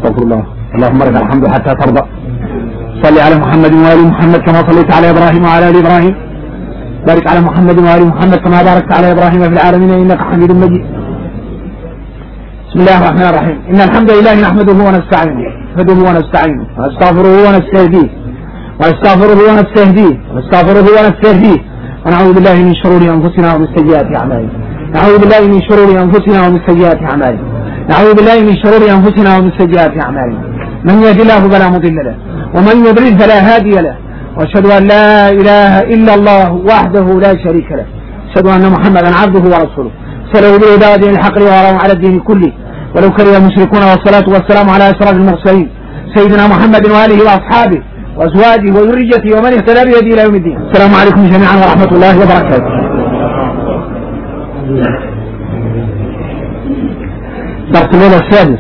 استغفر الله. اللهم لك الحمد حتى ترضى. صل على محمد وآل محمد كما صليت على إبراهيم وعلى آل إبراهيم. بارك على محمد وآل محمد كما باركت على إبراهيم في العالمين إنك حميد مجيد. بسم الله الرحمن الرحيم. إن الحمد لله نحمده ونستعينه ونستغفره ونستهديه ونعوذ بالله من شرور أنفسنا ومن سيئات أعمالنا. نعوذ بالله من شرور أنفسنا ومن سيئات أعمالنا. من يهد الله فلا مضل له ومن يضلل فلا هادي له. وأشهد أن لا إله إلا الله وحده لا شريك له. أشهد أن محمدا عبده ورسوله سلوا بالهداية دين الحق وراهم على الدين كله ولو كره المشركون. والصلاة والسلام على أشرف المرسلين سيدنا محمد وآله وأصحابه وأزواجه وذريته ومن اهتدى بهديه إلى يوم الدين. السلام عليكم جميعا ورحمة الله وبركاته. درس الليلة السادس.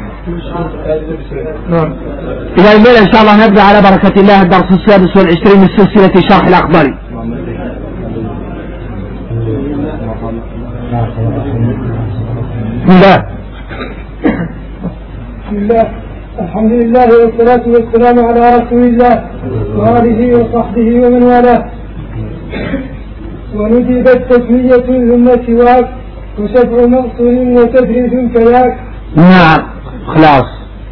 إلى الليلة إن شاء الله نبدأ على بركة الله الدرس السادس والعشرين من سلسلة شرح الأخضر. بسم الله الحمد لله والصلاة والسلام على رسول الله وآله وصحبه ومن والاه. وندبت تسمية ثم سواك وشفع مقصر وتدريس كياك. نعم خلاص.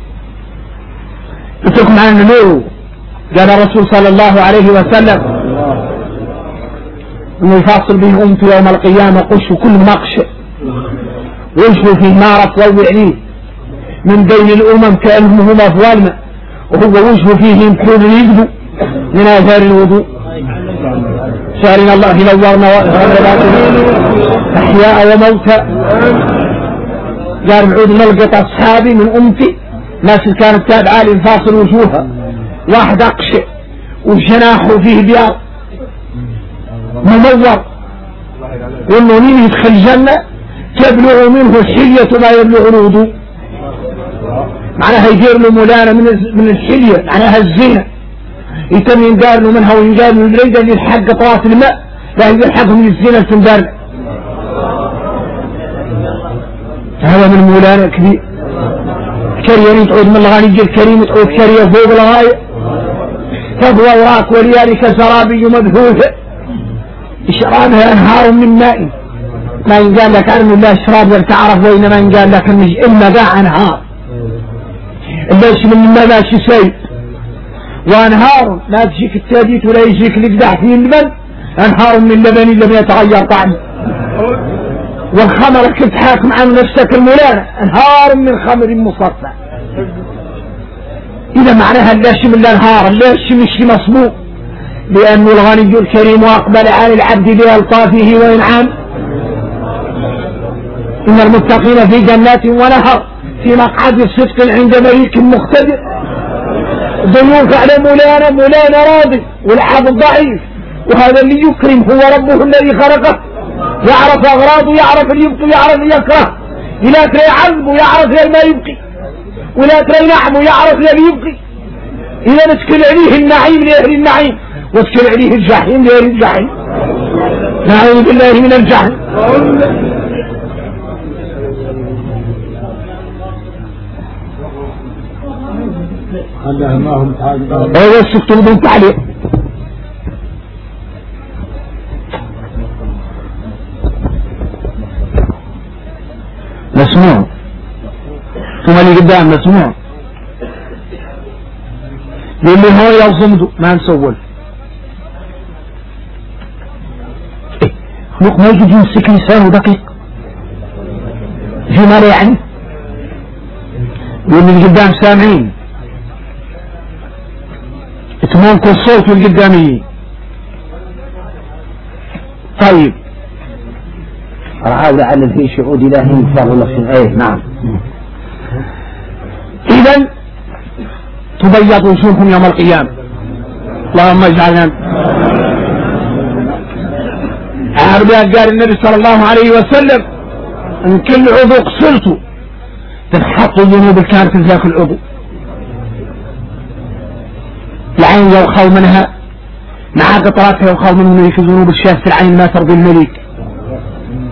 اتركم عن النمو. قال الرسول صلى الله عليه وسلم انه يفاصل به امته يوم القيامة قش كل مقش ويشفوا فيه نار تضوع من بين الامم كأنهم افوال ماء وهو وجهه فيه يمكن يجدوا من اثار الوضوء. سألنا الله نورنا احياء وموتى. قال نعود نلقط اصحابي من امتي ناس كانت تابعة للفاصل وجوهها واحد اقشع وجناحه فيه بياض ممور وانه مين يدخل الجنة تبلغ منه الحلية ما يبلغ الوضوء. معناها يدير له مولانة من الحلية معناها الزينة يتم يندار له منها وينجار له الريدة اللي يلحق طواس الماء لا يلحق من الزينة الفندار. هذا من مولانة كبير. كريم تعود من الغني الكريم تعود كريم فوق الغاية تضوى وراك وليالك زرابي مبثوثة اشرابها انهار من ماء ما ينقال لك عن الله اشراب تعرف وإنما ينقال لك إما ذا انهار ليش من ما ماشي سيد وانهار لا تجيك التابيت ولا يجيك الإقداح في اللبن. انهار من لبن لم يتغير طعمه. والخمر كنت حاكم عن نفسك المولانة انهار من خمر مصفى. إذا معناها الليش من الانهار الليش مش مصبوغ لأنه الغني الكريم وأقبل على العبد بألطافه وإنعام. إن المتقين في جنات ونهر في مقعد صدق عند مليك مقتدر. ضيوف على مولانا راضي والعبد ضعيف وهذا اللي يكرم هو ربه الذي خلقه يعرف أغراضه يعرف اللي يبقي يعرف اللي يكره إلا ترى يعذبه يعرف ما يبقي ولا ترى ينعمه يعرف اللي يبقي. إذا نسكن عليه النعيم لأهل النعيم واسكن عليه الجحيم لأهل الجحيم. نعوذ بالله من الجحيم. ايوه السكتوا بدون تعليق. مسموع ثم اللي قدام مسموع اللي هو يصمدوا ما نسول خلق ما يجي يمسك لسانه دقيق في مرة يعني واللي قدام سامعين اتمامكم الصوت القدامي. طيب أحاول أعلم في شهود إلهي إن شاء الله. إيه نعم. إذن تبيض وجوههم يوم القيامة. اللهم اجعلنا. قال النبي صلى الله عليه وسلم ان كل عضو قصرته تنحط الذنوب كانت في ذاك العضو. العين يوخى منها مع قطراتها يوخى من ملك ذنوب الشاف في العين ما ترضي الملك.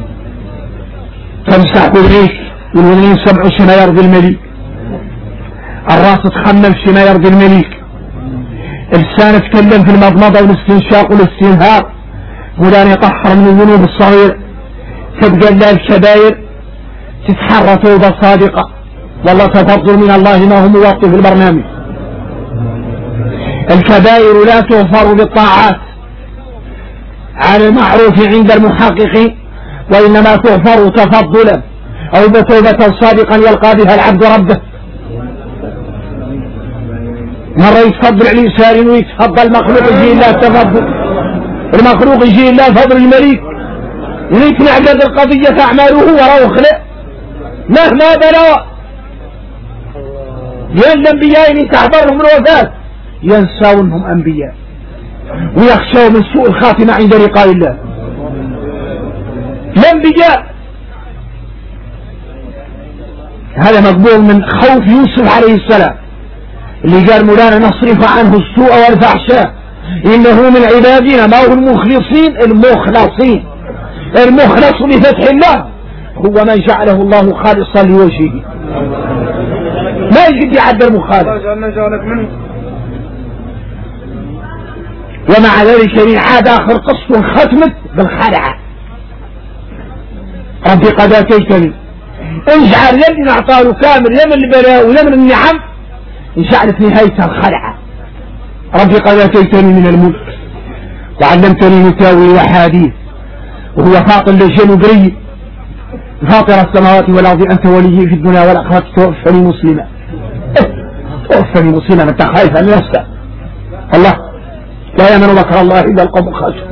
تمسح بالريش والولين 27 يرضي الملك. الراس تخمم فيما يرضي الملك، اللسان تكلم في المضمضة والاستنشاق والاستنهار، فلان يطهر من الذنوب الصغيرة، تبقى لها الكبائر، تتحرى توبة صادقة، والله تفضل من الله ما هو موطي في البرنامج. الكبائر لا تغفر بالطاعات على المعروف عند المحققين، وإنما تغفر تفضلا أو بتوبة صادقا يلقى بها العبد ربه. مرة يتفضل الإنسان ويتفضل المخلوق يجي الله تفضل، المخلوق يجي الله فضل الملك، ويقنع قد القضية أعماله وراء خلق مهما بلغ. لأن الأنبياء إن تحضرهم الوفاة ينسوا أنهم أنبياء ويخشوا من سوء الخاتمة عند لقاء الله. الأنبياء هذا مقبول من خوف يوسف عليه السلام اللي قال مولانا نصرف عنه السوء والفحشاء إنه من عبادنا ما هو المخلصين. المخلص بفتح الله هو من جعله الله خالصا لوجهه، ما يجد يعد المخالف. ومع ذلك عاد آخر قصة ختمت بالخلعة. ربي قد آتيتني اجعل الذي أعطاه كامل لا من البلاء ولا من النعم، جعلت نهاية الخلعة. ربي قد آتيتني من الملك وعلمتني من تاويل الأحاديث، وهو فاطر للجن وبري فاطر السماوات والأرض أنت ولي في الدنيا والآخرة توفني مسلما. توفني مسلما، أنت خايف أن يسأل الله لا يأمن مكر الله إلا القوم الخاسرون.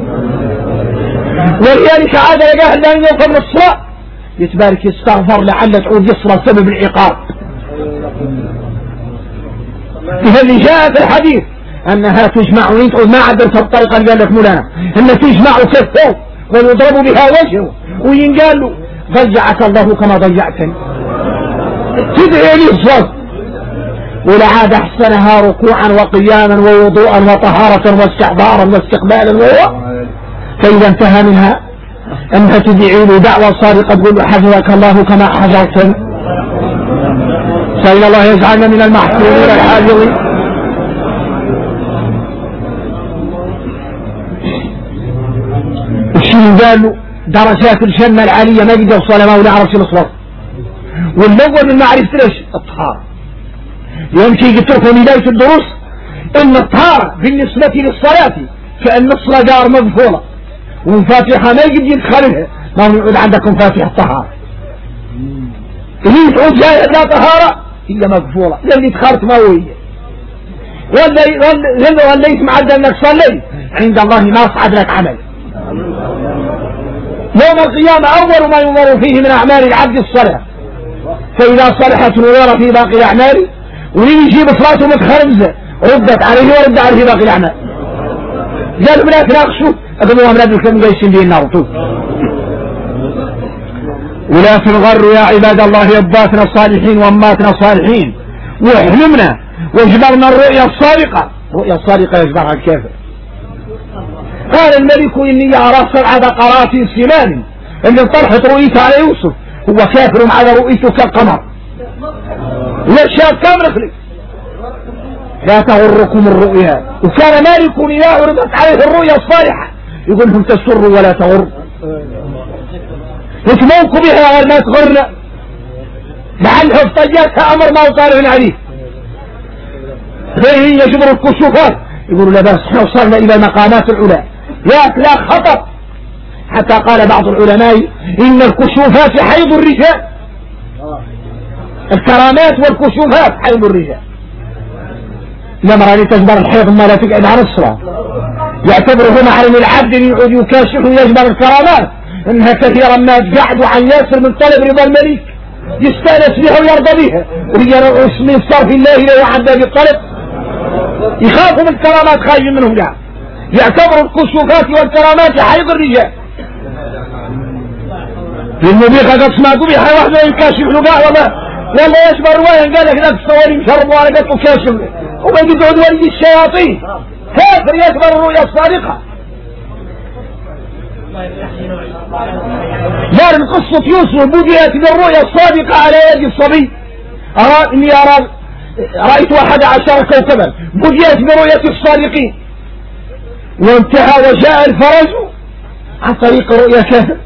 ولذلك عاد لقاه أن يوصل الصلاة يتبارك يستغفر لعل تعود يصرى سبب العقاب. إذا جاء في الحديث أنها تجمع وينتعود ما عدلت الطريقة اللي قال لك مولانا أن تجمع كفه ويضرب بها وجهه وينقال له ضيعك الله كما ضيعتني، تدعي لي الصوت. ولعاد أحسنها ركوعا وقياما ووضوءا وطهارة واستحضارا واستقبالا فإذا انتهى منها أنها تدعي له دعوة صادقة تقول له حفظك الله كما حفظتني. سأل الله يجعلنا من المحفوظين الحافظين. الشيء قال له درجات الجنة العالية ما قد يوصل ما ولا عرف الأصوات. والأول من معرفة ليش الطهارة، يمشي يتركوا بداية الدروس إن الطهارة بالنسبة للصلاة كأن الصلاة مغفولة ومفاتحة ما يجب يدخلها، ما يقعد عندكم فاتحة طهارة اللي تعود جاية لا طهارة إلا مغفولة، اللي دخلت ما هو هي ولا يسمع أنك صلي عند الله ما صعد لك عمل. يوم القيامة أول ما ينظر فيه من أعمال العبد الصلاة، فإذا صلحت نظر في باقي الأعمال، ولين يجيب صلاته متخرمزة ردت عليه ورد عليه باقي الأعمال. قالوا بلا تناقشوا أقولوا أمراض الكلام قيسين به النار طول. ولا تنغروا يا عباد الله أباتنا الصالحين وأماتنا الصالحين واحلمنا واجبرنا الرؤيا الصادقة. رؤيا الصادقة يجبرها الكافر. قال الملك إني أرى 7 بقرات سمان اللي طرحت رؤيته على يوسف، هو كافر على رؤيته كالقمر والشاب كامل خلق. لا تغركم الرؤيا. وكان مالك إذا عرضت عليه الرؤيا الصالحة يقول لهم تسر ولا تغر، يتموكوا بها ولا تغرنا لعلها افتجاتها أمر ما وصالح عليه. فهي يجبر الكشوفات يقولوا لا بس احنا وصلنا إلى مقامات العلا لا خطر، حتى قال بعض العلماء إن الكشوفات حيض الرجال، الكرامات والكشوفات حيض الرجال. الأمر اللي تجبر الحيض ما لا تقعد عن الصلاة يعتبره محرم العبد يقعد يكاشف ويجبر الكرامات إنها كثيرا ما تقعد عن ياسر من طلب رضا الملك يستانس بها ويرضى بها، ورجال من صرف الله إليه وعدى بالطلب يخافوا من الكرامات خايفين منهم جاء، يعتبروا الكشوفات والكرامات حيض الرجال. المبيخ قد سمعتوا بها واحدة يكاشف له قاع والله يشبه رواية قال لك لا تصوري مشرب وانا قلت له كاشف وما يقعد ولد الشياطين كافر يشبه الرؤيا الصادقة. دار قصة يوسف بدأت بالرؤيا الصادقة على يد الصبي. إني أرى رأيت 11 كوكبا بديت برؤية الصادقين وانتهى وجاء الفرج عن طريق الرؤيا كافر.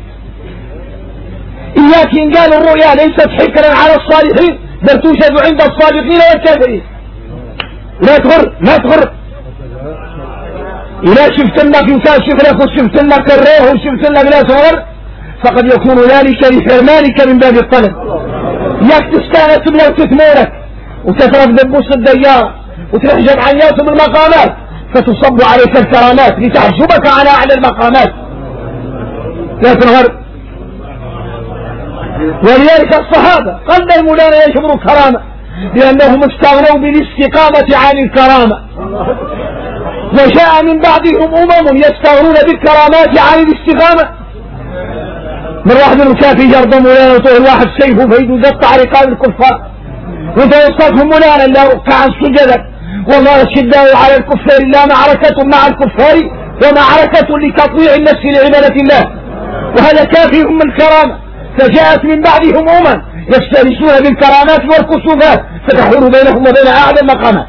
إياك إن قالوا الرؤيا ليست حكرا على الصالحين بل توجد عند الصادقين والكافرين. لا تغر إذا شفت لك إنسان شفلك وشفت لك الريح وشفت لك لا تغر فقد يكون ذلك لحرمانك من باب الطلب. إياك تستانس بلا وتثمرك وتترك دبوس الديار وتحجب عن يوسف المقامات فتصب عليك الكرامات لتحجبك على أعلى المقامات. لا تنغر. ولذلك الصحابة قدموا لنا يشبروا الكرامة لأنهم استغنوا بالاستقامة عن الكرامة وجاء من بعدهم يستغنون بالكرامات عن الاستقامة. من واحد الكافي يرضى مولانا وطول الواحد سيفه فيد يقطع رقاب الكفار وانت يصطفهم مولانا لا ركعا سجدا والله الشداء على الكفار لا معركة مع الكفار ومعركة لتطويع النفس لعبادة الله وهذا كافي من الكرامة. فجاءت من بعدهم يستانسون بالكرامات والكسوفات فتحول بينهم وبين أعلى المقامات.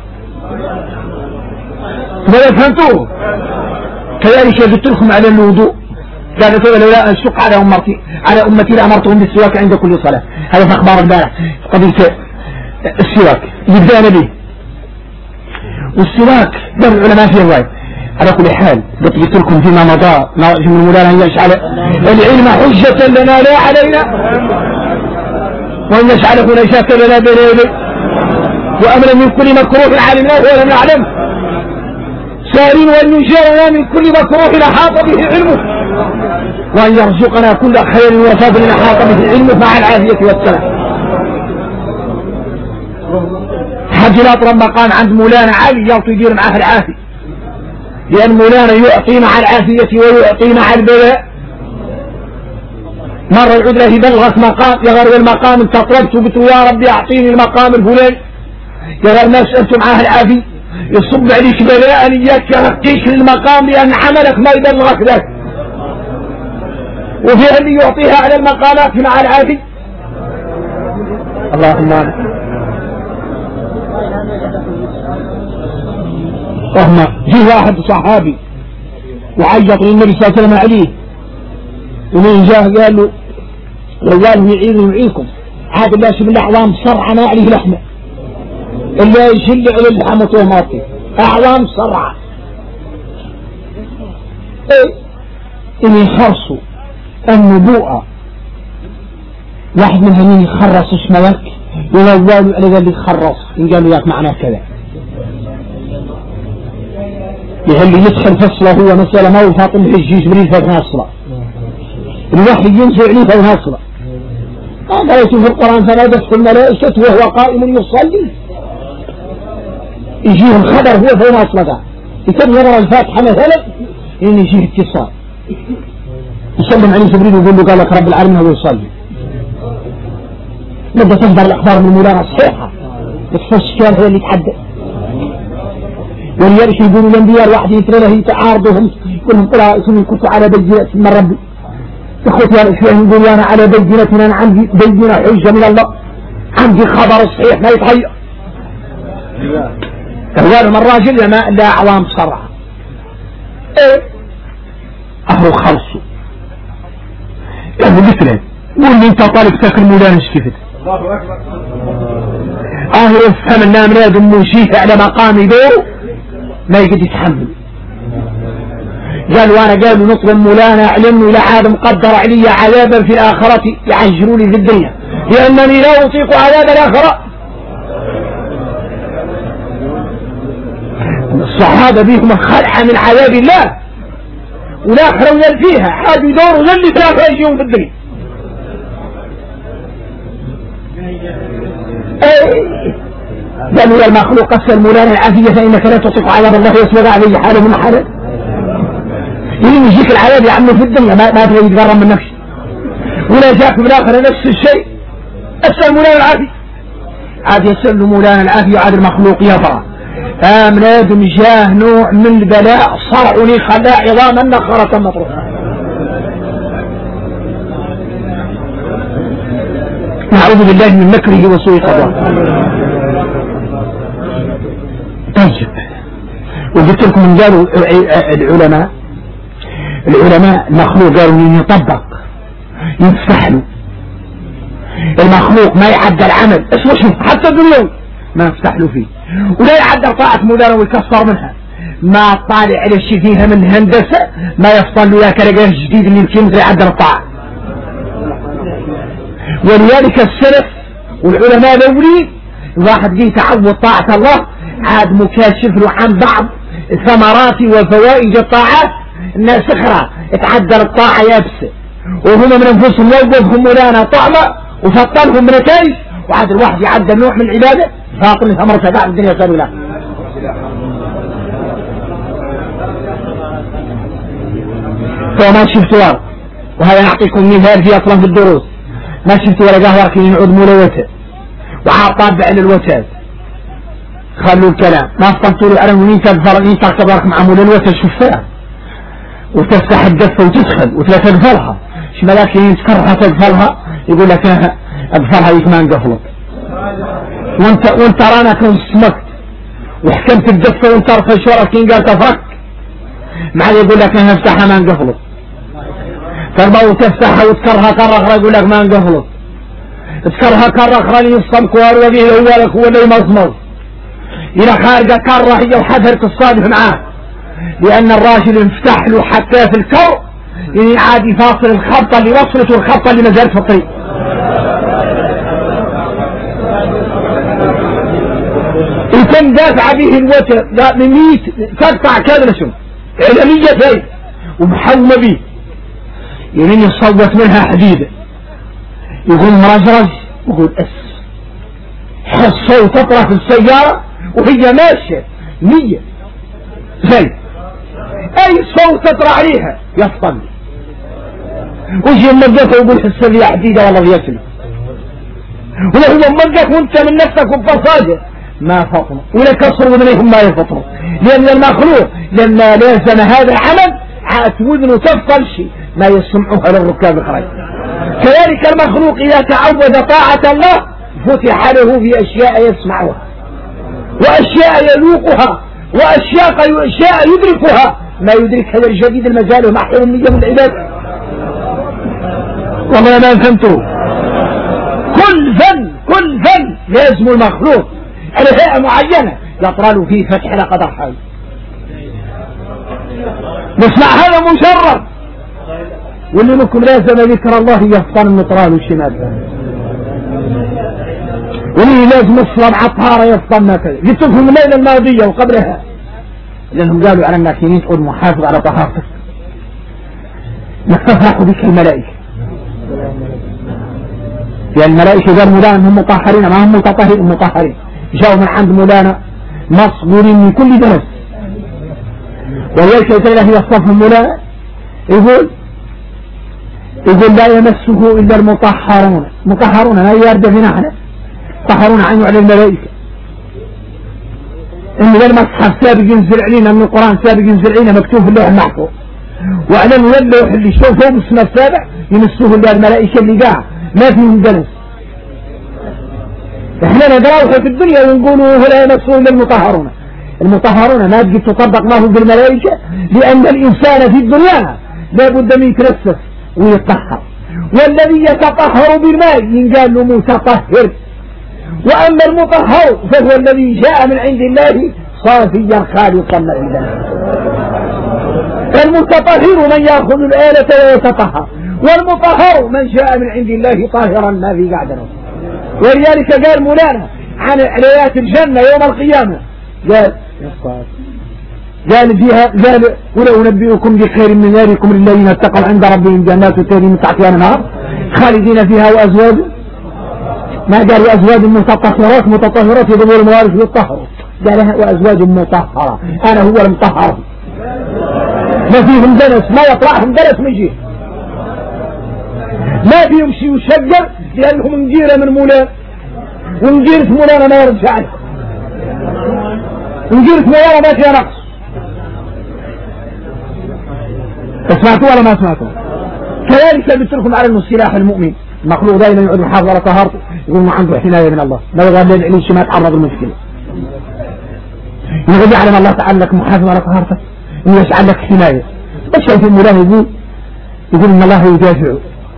ماذا فهمتوه؟ كذلك قلت لكم على الوضوء قالت لولا أن أشق على أمتي لأمرتهم بالسواك عند كل صلاة. هذا في أخبار البارح قضية السواك يبدأنا به والسواك بل العلماء في الرواية. على كل حال قلت لكم فيما مضى من مولانا أن يجعل العلم حجة لنا لا علينا وأن يجعله نجاة لنا بين يديه وأمنا من كل مكروه علمناه ولم نعلم سائلين وأن يجيرنا من كل مكروه أحاط به علمه وأن يرزقنا كل خير وفضل أحاط به علمه مع العافية والسلام. حج الأطرم مقام عند مولانا علي يعطي يدير معاه العافية لأن مولانا يعطي مع العافية ويعطي مع البلاء. مرة يعود له يبلغك مقام يغير المقام انت طلبت وقلت يا ربي أعطيني المقام الفلاني يغير ما سألت معاه العافية يصب عليك بلاء إياك يرقيك للمقام لأن عملك ما يبلغك ذاك وفي اللي يعطيها على المقامات مع العافية. اللهم جه واحد صحابي وعيط للنبي صلى الله عليه وسلم عليه ومن جاه قال له رواه يعينكم عاد الله سبحانه أعوام صرعة ما عليه لحمة إلا يشل على اللحمة وماطي أعوام صرعة إن يخرصوا النبوءة واحد منها مين يخرص اسمك ويوالوا على ذلك يخرص إن قالوا ياك معناه كذا اللي يدخل فصله هو مسألة ما هو فاطم الحج جبريل فناصلة الوحي ينزع عليه فناصلة قالت في القرآن فنادته الملائكة وهو قائم يصلي يجيه الخبر هو فناصلة يكون يرى الفاتحة مثلا إن يجيه اتصال يسلم عليه جبريل ويقول له قال لك رب العالمين هو يصلي. نبدأ تصدر الأخبار من مولانا الصحيحة يتفش كان هو اللي يتحدث ولذلك يقولوا الانبياء الواحد يترى له يتعارضهم كلهم قراء كنت على بينة من ربي اخوتي يا الاسلام يقول انا على بينة انا عندي بينة حجة من الله عندي خبر صحيح ما يتغير. قالوا الراجل لا اعوام صرعة اهو خلصوا قالوا مثله قول لي انت طالب تاكل مولانا ايش كيفت اهو افهم انها من ادم منشيه على مقام دوره ما يقدر يتحمل. قالوا انا قالوا نطلب مولانا اعلمني الى عاد مقدر علي عذابا في الاخرة يعجلوا لي في الدنيا لانني لا اطيق عذاب الاخرة. الصحابة بيهم الخلعة من عذاب الله والاخرة ويل فيها عاد يدوروا ذل ثلاثة يجيهم في الدنيا. قالوا يا المخلوق أسأل مولانا العافية فإنك لا تطيق عذاب الله يسبق عليه حاله من حاله يلين يجيك العذاب يا عمه في الدنيا ما تبغى يتقرب من نفسه ولا جاك في الآخرة نفس الشيء. أسأل مولانا العافية عاد يسأل مولانا العافية عاد المخلوق يفرح من آدم جاه نوع من البلاء صرعني خلاء عظاما نخرة مطروحة. نعوذ بالله من مكره وسوء قضاء. وقلت لكم من قالوا العلماء المخلوق قالوا ان يطبق ينفتح له المخلوق، ما يعدل عمل اسمه حتى الدنيوي ما يفتح له فيه، ولا يعدل طاعة مولانا ويكسر منها، ما طالع على الشيء فيها من هندسة ما يفضل له ياك رجال جديد اللي يمكن يعدل الطاعة. ولذلك السلف والعلماء الاولين الواحد جه يتعود طاعة الله عاد مكاشف له عن بعض ثمرات وفوائد الطاعات. الناس اخرى تعدل الطاعة يابسة وهم من انفسهم يوقفهم مولانا طعمة وفطلهم نتائج، وعاد الواحد يعدل نوع من العبادة فاطل ثمرة بعد الدنيا سالوا له. فما شفت ورق، وهذا نعطيكم مثال في اصلا في الدروس، ما شفت ولا قهوة كي يعود مولوته وعاد طابع للوتاد. خلوا الكلام ما فطنتوا له على منين تقفل انت تبارك مع مول الوتاد شفتها وتفتح الدفة وتدخل وتقفلها ايش ملاكين تكرها تقفلها يقول لك اقفلها يك ما انقفلت وانت رانا كنت سمكت وحكمت الدفة وانت رفع شورك قال تفرك ما عاد يقول لك انا افتحها ما انقفلت، تربى وتفتحها وتكرها كرة اخرى يقول لك ما انقفلت، تكرها كرة اخرى يصمك واروديه هو لك هو اللي يمصمص الى خارجة كرة هي وحذرك الصادف معاه، لان الراجل انفتح له حتى في الكر يعني عاد يفاصل الخبطة اللي وصلت والخبطة اللي ما زالت في الطريق. يتم دافع به الوتر لا مميت تقطع كذا شو علمية فيه ومحومة به يمين يصوت منها حديدة يقول مرجرج يقول حصوا تطرح السيارة وهي ماشية 100 زي اي صوت تطرح عليها يفطن ويجي المجاك ويقول حس لي حديدة والله بيسمع، ولا هو مجاك وانت من نفسك وبفصاجة ما فطنوا ولا كسروا وذنيهم ما يفطنوا، لأن المخلوق لما لازم هذا العمل عاد وذنه تفضل شيء ما يسمعوها للركاب الخير. كذلك المخلوق إذا تعود طاعة الله فتح له في أشياء يسمعها وأشياء يلوقها وأشياء يدركها ما يدرك هذا الجديد المجال ومحيط النية من العباد. والله ما فهمتوا كل فن لازم المخلوق على هيئة معينة يطرى له فيه فتح لقدر حي نسمع هذا مجرد، واللي منكم لازم ذكر الله يفطن النطران والشمال، واللي لازم الصلاة على الطهارة يفطن ما كذا. قلت لكم الليلة الماضية وقبلها لأنهم قالوا على الناكيين تقول محافظ على طهارتك نفتح بك الملائكة، يعني الملائكة قال مولانا هم مطهرين ما هم مطهرين جاءوا من عند مولانا مصبورين من كل درس، ولذلك يقول له يصفهم مولانا يقول لا يمسه إلا المطهرون لا يرد فينا احنا طهرون عنه على الملائكة. إن ذا المصحف سابق ينزل علينا من القرآن سابق ينزل علينا مكتوب في اللوح المحفوظ، وأعلن اللوح اللي شوفه باسم السابع يمسوه إلا الملائكة اللي قاع ما فيهم دنس. احنا ندراوها في الدنيا ونقولوا لا يمسوه إلا المطهرون ما تجي تطبق ما هو بالملائكة، لأن الإنسان في الدنيا لا بد من يترسس ويتطهر، والذي يتطهر بالماء ينقال له متطهر، وأما المطهر فهو الذي جاء من عند الله صافيا خالصا لله. المتطهر من يأخذ الآلة ويتطهر، والمطهر من جاء من عند الله طاهرا ما في قعدنا. ولذلك قال مولانا عن عليات الجنة يوم القيامة قال ولو نبئكم بخير من ذلكم للذين اتقوا عند ربهم جنات تجري من تحتها الانهار خالدين فيها وازواج ما قال وازواج متطهرات يضمون الموارث للطهر، قالها وازواج مطهرة انا هو المطهر ما فيهم دنس ما يطلعهم دنس من جهه ما فيهم شيء يشجر لانهم نجيره من مولانا ونجيره مولانا ما يرجع له نجيره مولانا ما فيها نقص. سمعتوا ولا ما سمعتوا؟ كذلك قلت لكم على انه سلاح المؤمن المخلوق دائما يقعد يحافظ على طهارته يقول ما عنده حمايه من الله لا يغادر عليه ما يتعرض للمشكله. يقول يعلم الله تعالى لك محافظ على طهارتك ويجعل لك حماية. الشيء المولان يقول إن الله يدافع،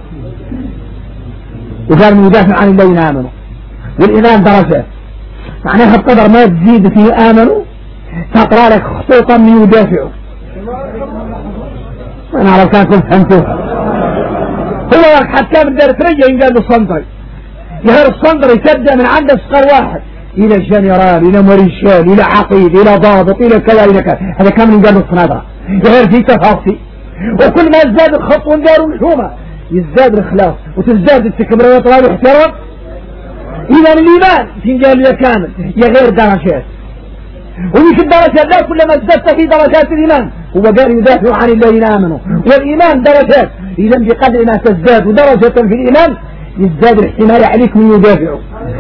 وقال من يدافع عن الذين آمنوا، والإيمان درجات، معناها بقدر ما تزيد فيه آمنوا تقرأ لك خطوطا من يدافعوا. أنا لو كان كنت فهمتوها هو حتى كان بدأ ترجع ينقال له صندري، يهر الصندري تبدأ من عند أصغر واحد إلى جنرال إلى مريشال إلى عقيد إلى ضابط إلى كذا إلى كذا، هذا كان ينقال له صنادرة، يهر في تفاصيل. وكل ما يزداد الخط وندار الحومة يزداد الإخلاص وتزداد التكبير والإطلاق والاحترام. إذا الإيمان تنقال له كامل يا غير درجات، ومش الدرجات لا، كلما ازددت في درجات الإيمان. هو قال يدافع عن الذين آمنوا، والإيمان درجات، إذا بقدر ما تزداد درجة في الإيمان يزداد الاحتمال عليك من يدافعه.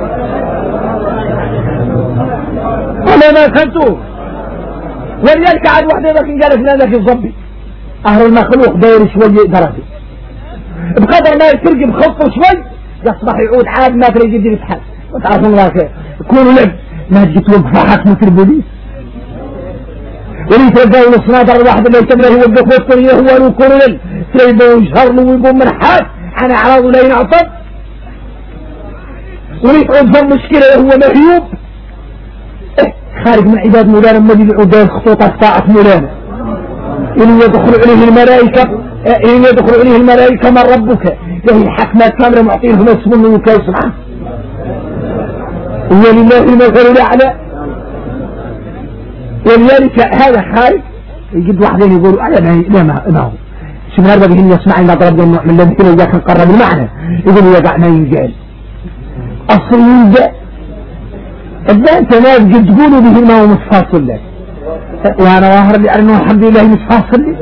أنا ما فهمتوه. ولذلك عاد واحد يقول قال فلان ذاك الضبي أهل المخلوق داير شوية درجة، بقدر ما يترقب خطه شوي يصبح يعود عاد ما تريد يجي يتحل. وتعرفون الله كيف يكونوا لب ما تجي توقف حاكمة البوليس ولي تلقاه الصنادر الواحد اللي يتمنى هو الدخول الطريق هو يكون لل تريده ويشهر له ويقوم من حاك عن أعراضه لا ينعطب، ولي تعود فهم مشكلة هو مهيوب خارج من عباد مولانا ما يدعو داير خطوطة طاعة مولانا. إن يدخل عليه الملائكة من ربك له حكمة كاملة معطينهم اسمه وكاس عنه، ولله المثل الأعلى. ولذلك هذا خارج يجد واحدين يقولوا لا ما هو شو هذا به يسمع إن ضرب النوع من الذي كله ذاك نقرب المعنى يقولوا يقع ما ينجال أصل ينجال إذا أنت ما تقولوا به ما هو متفاصل لك، وأنا واهر لي أنه الحمد لله متفاصل لي.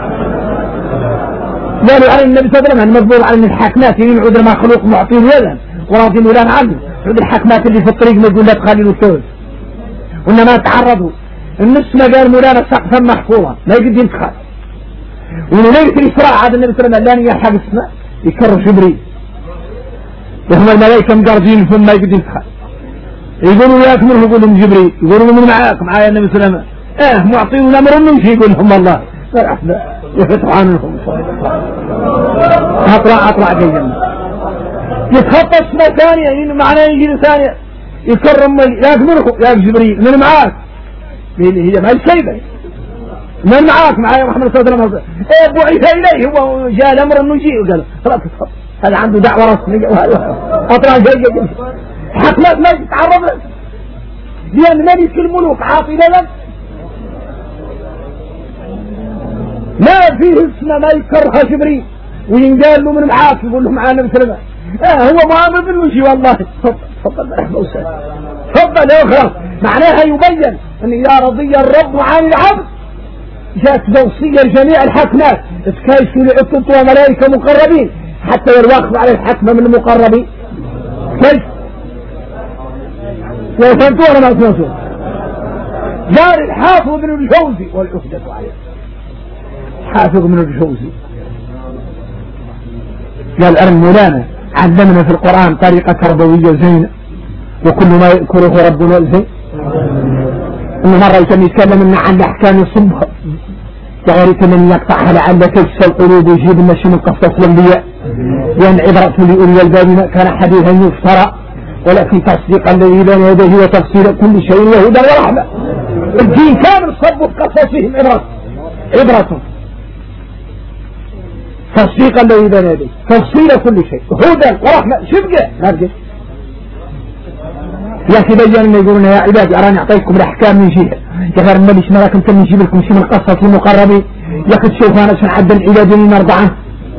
قالوا على النبي صلى الله عليه وسلم المذبور على الحاكمات يعني يعود المخلوق معطيه ولا وراضي مولان عنه، يعود الحاكمات اللي في الطريق ما يقول لا تخلي الثلث، وإنما تعرضوا النص ما قال مولانا سقفا محفوظا ما يقدر يدخل. وليلة الإسراء عاد النبي صلى الله عليه وسلم يلحق السماء يكرر جبريل وهم الملائكة مقرزين ثم ما يقدر يدخل، يقولوا ياك منه يقول لهم جبريل، يقولوا من معاك معايا النبي صلى الله عليه وسلم معطين الأمر منه شيء يقول لهم الله يفتح عنهم أطلع جيدا يتخطى السماء ثانية يعني معناه يجي ثانية يكرم ياك منه ياك جبريل من معاك هي ما الشيبة من معاك معايا محمد صلى الله عليه وسلم بعث إليه هو جاء الأمر أنه يجي وقال خلاص هذا عنده دعوة رسمية أطلع جيدا حكمات ما يتعرض له لأن ملك الملوك عاطي لنا ما فيه اسمه ما يكرها جبريل وينقال له من معاك يقول له معانا بسلمة هو معامل بالوجه والله تفضل برحمة وسلام تفضل يا أخرى. معناها يبين أن إذا رضي الرب عن العبد جاءت توصية لجميع الحاكمات تكايشوا لعطلت وملائكة مقربين حتى يرواقف على الحكمة من المقربين. كيف وفهمتوا ولا ما فهمتوا؟ دار الحافظ بن الجوزي والعهدة عليه حافظ بن الجوزي قال مولانا علمنا في القرآن طريقة تربوية زينة وكل ما يذكره ربنا زين. إنه مرة يتكلم عن الأحكام الصبح كغيرك من يقطعها لعل تجسى القلوب ويجيب النشي من قصص الأنبياء لأن عبرة لأولي الباب ما كان حديثا يفترى ولكن تصديق الذي بين يديه وتفصيل كل شيء وهدى ورحمة. الدين كامل صبوا في قصصهم عبرة تصديق الذي بين يديه تفصيل كل شيء هدى ورحمة شبقة ما بقى يا تبين ان يقولون يا عبادي اراني اعطيكم الاحكام من جهه يا غير ماليش مراكم كم نجيب لكم شيء من قصة المقربين يا اخي تشوف انا عشان عد العباد من 4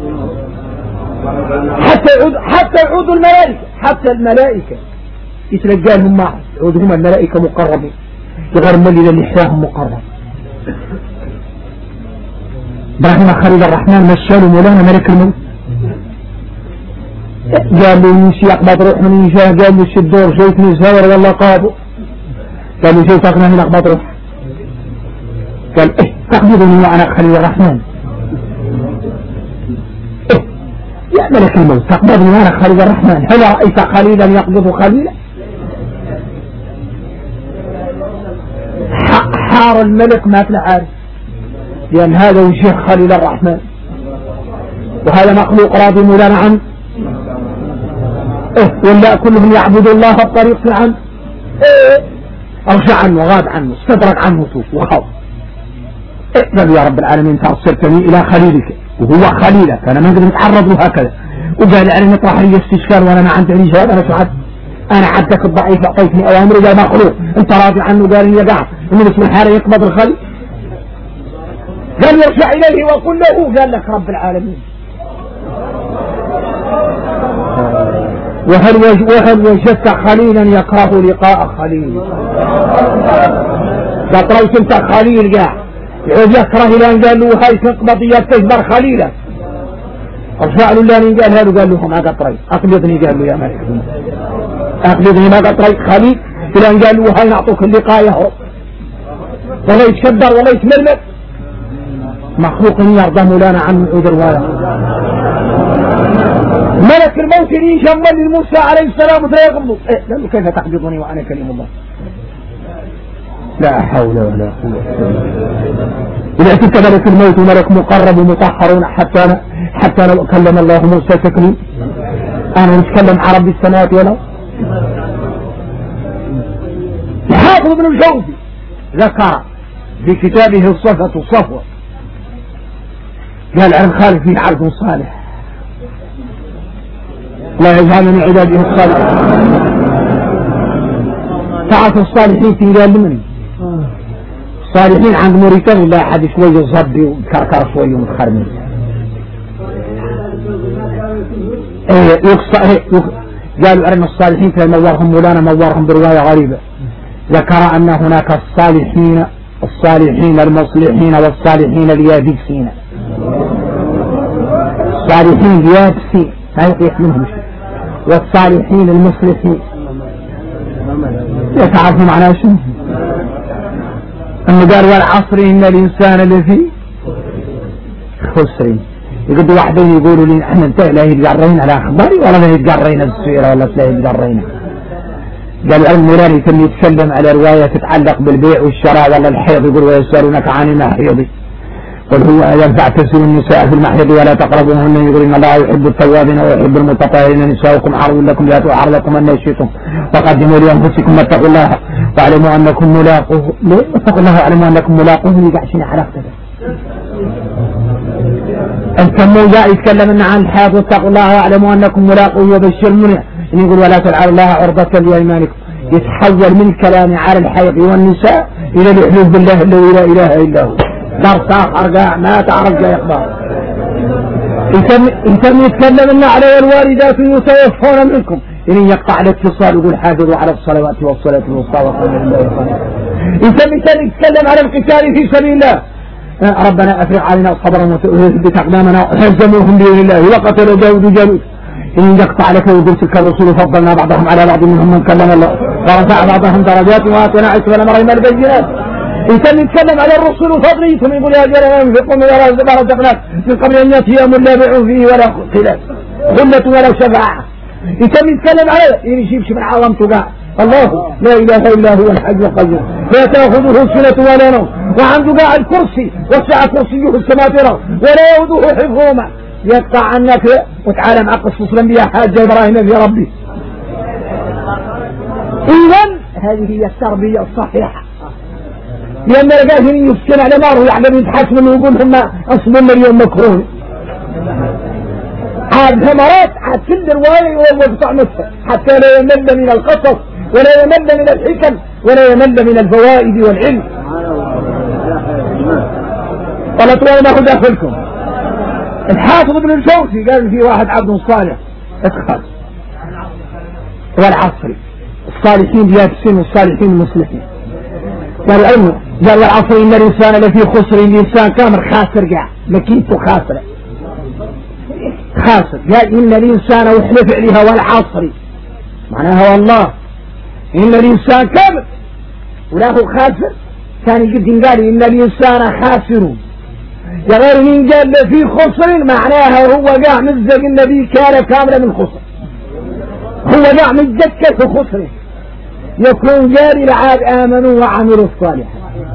حتى يعودوا الملائكة حتى الملائكة يتلقى لهم معه يعودهم الملائكة مقربين يا غير مالي اللي حياهم مقرب. ابراهيم خليل الرحمن مشاله مولانا ملك الموت قال له يمشي يقبض روح من يجاه قال له الدور جيت من الزاور ولا قابو قال له جيت أقنعني يقبض روح قال تقبضني وأنا خليل الرحمن يا ملك الموت تقبضني وأنا خليل الرحمن هل رأيت خليلا يقبض خليلا عار الملك ما عارف، لأن هذا وجه خليل الرحمن، وهذا مخلوق راضي مولانا عنه. ولا كلهم يعبدوا الله بطريق عنه، أرجع عنه وغاب عنه استدرك عنه وخاف. قالوا يا رب العالمين انت ارسلتني الى خليلك وهو خليلك، انا ما اقدر اتعرض له هكذا. وقال يعني نطرح لي استشكال وانا ما عندي جواب، انا سعد انا عبدك الضعيف اعطيتني اوامر اذا مخلوق انت راضي عنه. قال لي يقع من اسم الحاله يقبض الخلي. قال يرجع اليه وقل له قال لك رب العالمين. وهل وجدت خليلا يكره لقاء خليل؟ قطريت انت خليل قاع يعود يكره لان قال له هاي تقبض تجبر خليلك. ارجع له لان قال هذا قال له ما قطريت اقبضني، قال له يا ملك اقبضني ما قطريت خليل لان قال له هاي نعطوك اللقاء يهرب ولا يتكبر ولا يتململ. مخلوق يرضى مولانا عن عذر ولا ملك الموت اللي جمل لموسى عليه السلام وتيقبض قال له كيف تقبضني وانا كلم الله؟ لا حول ولا قوة إذا كنت ملك الموت ملك مقرب ومطهرون حتى لو كلم الله موسى تكليم. أنا نتكلم عربي السماوات ولا الحافظ ابن الجوزي ذكر في كتابه الصفة الصفوة قال عن خالد فيه عبد صالح لا يجعل من عباده الصالح. تعرف الصالحين قال لمن الصالحين عند موريتانيا لا أحد شوية صبي وكركر شوية ومتخرمين. قالوا أن الصالحين كان مورهم مولانا مورهم برواية غريبة ذكر أن هناك الصالحين المصلحين والصالحين اليابسين. الصالحين اليابسين لا يطيق منهم شيء، والصالحين المصلحين يتعرفوا معناه شنو. أنه قال والعصر إن الإنسان لفي خسر. يقولوا واحدين يقولوا لي احنا انتهي لا يتقرين على أخباري ولا لا يتقرين السيرة ولا لا يتقرين. قال المولاني يتم يتكلم على رواية تتعلق بالبيع والشراء ولا الحيض. يقول ويسألونك عن المحيض قل هو ينفع تسأل النساء في المحيض ولا تقربوهن. يقول إن الله يحب التوابين ويحب المتطهرين. نساؤكم عرض لكم لا تعرضكم أن شئتم وقدموا لأنفسكم واتقوا الله واعلموا أنكم ملاقوه. اتقوا الله واعلموا أنكم ملاقوه. يقعشين حلقته أنت مو جاء يتكلم عن الحيض واتقوا الله واعلموا أنكم ملاقوه وبشر المنع. يقول ولا تجعلوا الله عرضة لأيمانكم. يتحول من الكلام على الحيض والنساء إلى الحلف بالله الذي لا إله إلا هو. درس آخر قاع ما تعرف جاي إخبار. يتم يتكلم على الوالدات يتوفون منكم إن يقطع الاتصال يقول حافظوا على الصلوات والصلاة الوسطى وقوموا لله قانتا. يتم يتكلم على القتال في سبيل الله. ربنا أفرغ علينا صبرا وثبت أقدامنا وهزموهم بإذن الله وقتلوا داود جالوت. إن يقطع لك ويقول تلك الرسول فضلنا بعضهم على بعض منهم من كلم الله ورفع بعضهم درجات وآتينا عيسى بن مريم البينات. يتم يتكلم على الرسول وفضليتهم يقول يا جل ينفقوا من رزقناك من قبل أن يأتي يوم لا بيع فيه ولا خلاف غلة ولا شفاعة. يتم يتكلم على يجيبش من عظمته قاع الله لا إله إلا هو الحي القيوم لا تأخذه سنة ولا نوم وعنده قاع الكرسي وسع كرسيه السماء ولا يؤوده حفظهما. يقطع عنك وتعالى مع قصص الأنبياء حاج إبراهيم في ربي. إذن هذه هي التربية الصحيحة. لأن القاهرين يسكن على نار ويعلم يتحسن من وجود هم أصبنا اليوم مكروه. عاد ثمرات عاد كل رواية ويقطع نفسه حتى لا يمل من القصص ولا يمل من الحكم ولا يمل من الفوائد والعلم. قالت وإنه داخلكم. الحافظ ابن الجوزي قال في واحد عبد صالح اتخاذ والعصر الصالحين بيابسين والصالحين المصلحين. قال علمه قال والعصر إن الإنسان لفي خسر. الإنسان كامل خاسر قاع مكينته خاسرة خاسر. قال إن الإنسان وحلف عليها والعصر معناها والله إن الإنسان كامل وله خاسر. كان يقدم قال إن الإنسان خاسر. غير من قال في خسر معناها هو قاع مزق النبي كان كاملا من خسر. هو قاع متذكر في خسره. يكون جاري العاد آمنوا وعملوا الصالحات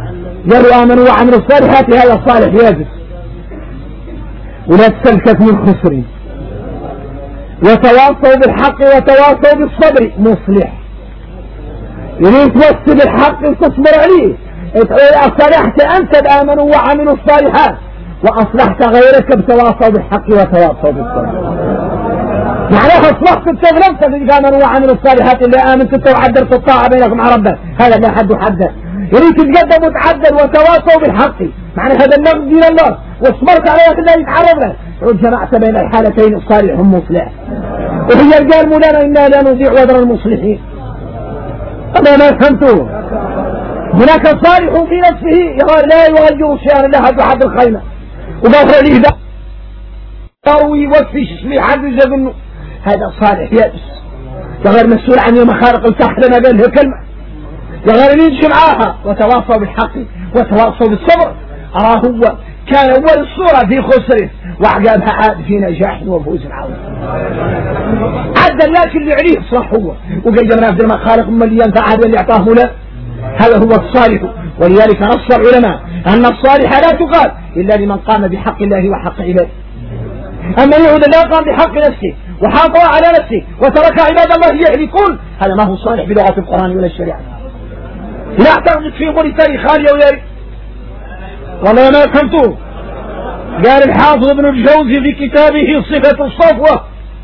قالوا آمنوا وعملوا الصالحات هذا صالح يابس، ولا تسلكت من خسرين، وتواصوا بالحق وتواصوا بالصبر مصلح. يعني توصي بالحق وتصبر عليه، أصلحت أنت بآمنوا وعملوا الصالحات، وأصلحت غيرك بتواصوا بالحق وتواصوا بالصبر. معناها أصلحت التغلبت اللي آمنوا وعملوا الصالحات، اللي آمنت انت وعدلت الطاعة بينك مع ربك، هذا لا حد حده. يعني تتقدم وتعدل وتواصوا بالحق، معنى هذا النقد دين الله، واصبرت على وقت الله يتعرض له، وجمعت بين الحالتين الصالح مصلح. وهي قال مولانا إنا لا نضيع وزر المصلحين. أنا ما فهمتوه. هناك صالح في نفسه يقول لا يغير شيئا إلا هذا حد الخيمة، وقال لي ده ويوفي شمي حد يجب هذا صالح يابس، غير مسؤول عن يوم خارق الفحل ما قال له كلمة، غير يمشي معاها. وتواصوا بالحق وتواصوا بالصبر. هو كان أول الصورة في خسره، وعقابها عاد في نجاح وفوز عظيم. عدل لكن اللي عليه صح هو، وقال جمنا في المخالق مليان فعاد اللي اعطاه له، هذا هو الصالح. ولذلك نص العلماء أن الصالح لا تقال إلا لمن قام بحق الله وحق عباده. أما يعود لا قام بحق نفسه وحافظ على نفسه وترك عباد الله يهلكون، هذا ما هو صالح بلغة القرآن ولا الشريعة. لا اعتقد في قول خالية وياري والله ما فهمتوه. قال الحافظ ابن الجوزي في كتابه صفة الصفوة،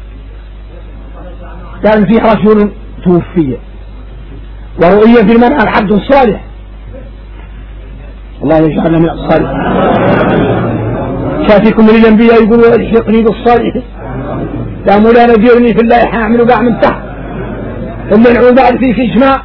كان فيه رجل توفي ورؤية في المنام عبد صالح، الله يجعلنا من الصالح. شافيكم من الأنبياء يقولوا الحقني بالصالح، لا مولانا جيرني في الله حاعمل وقع من تحت إلا نعود بعد فيك إجماع.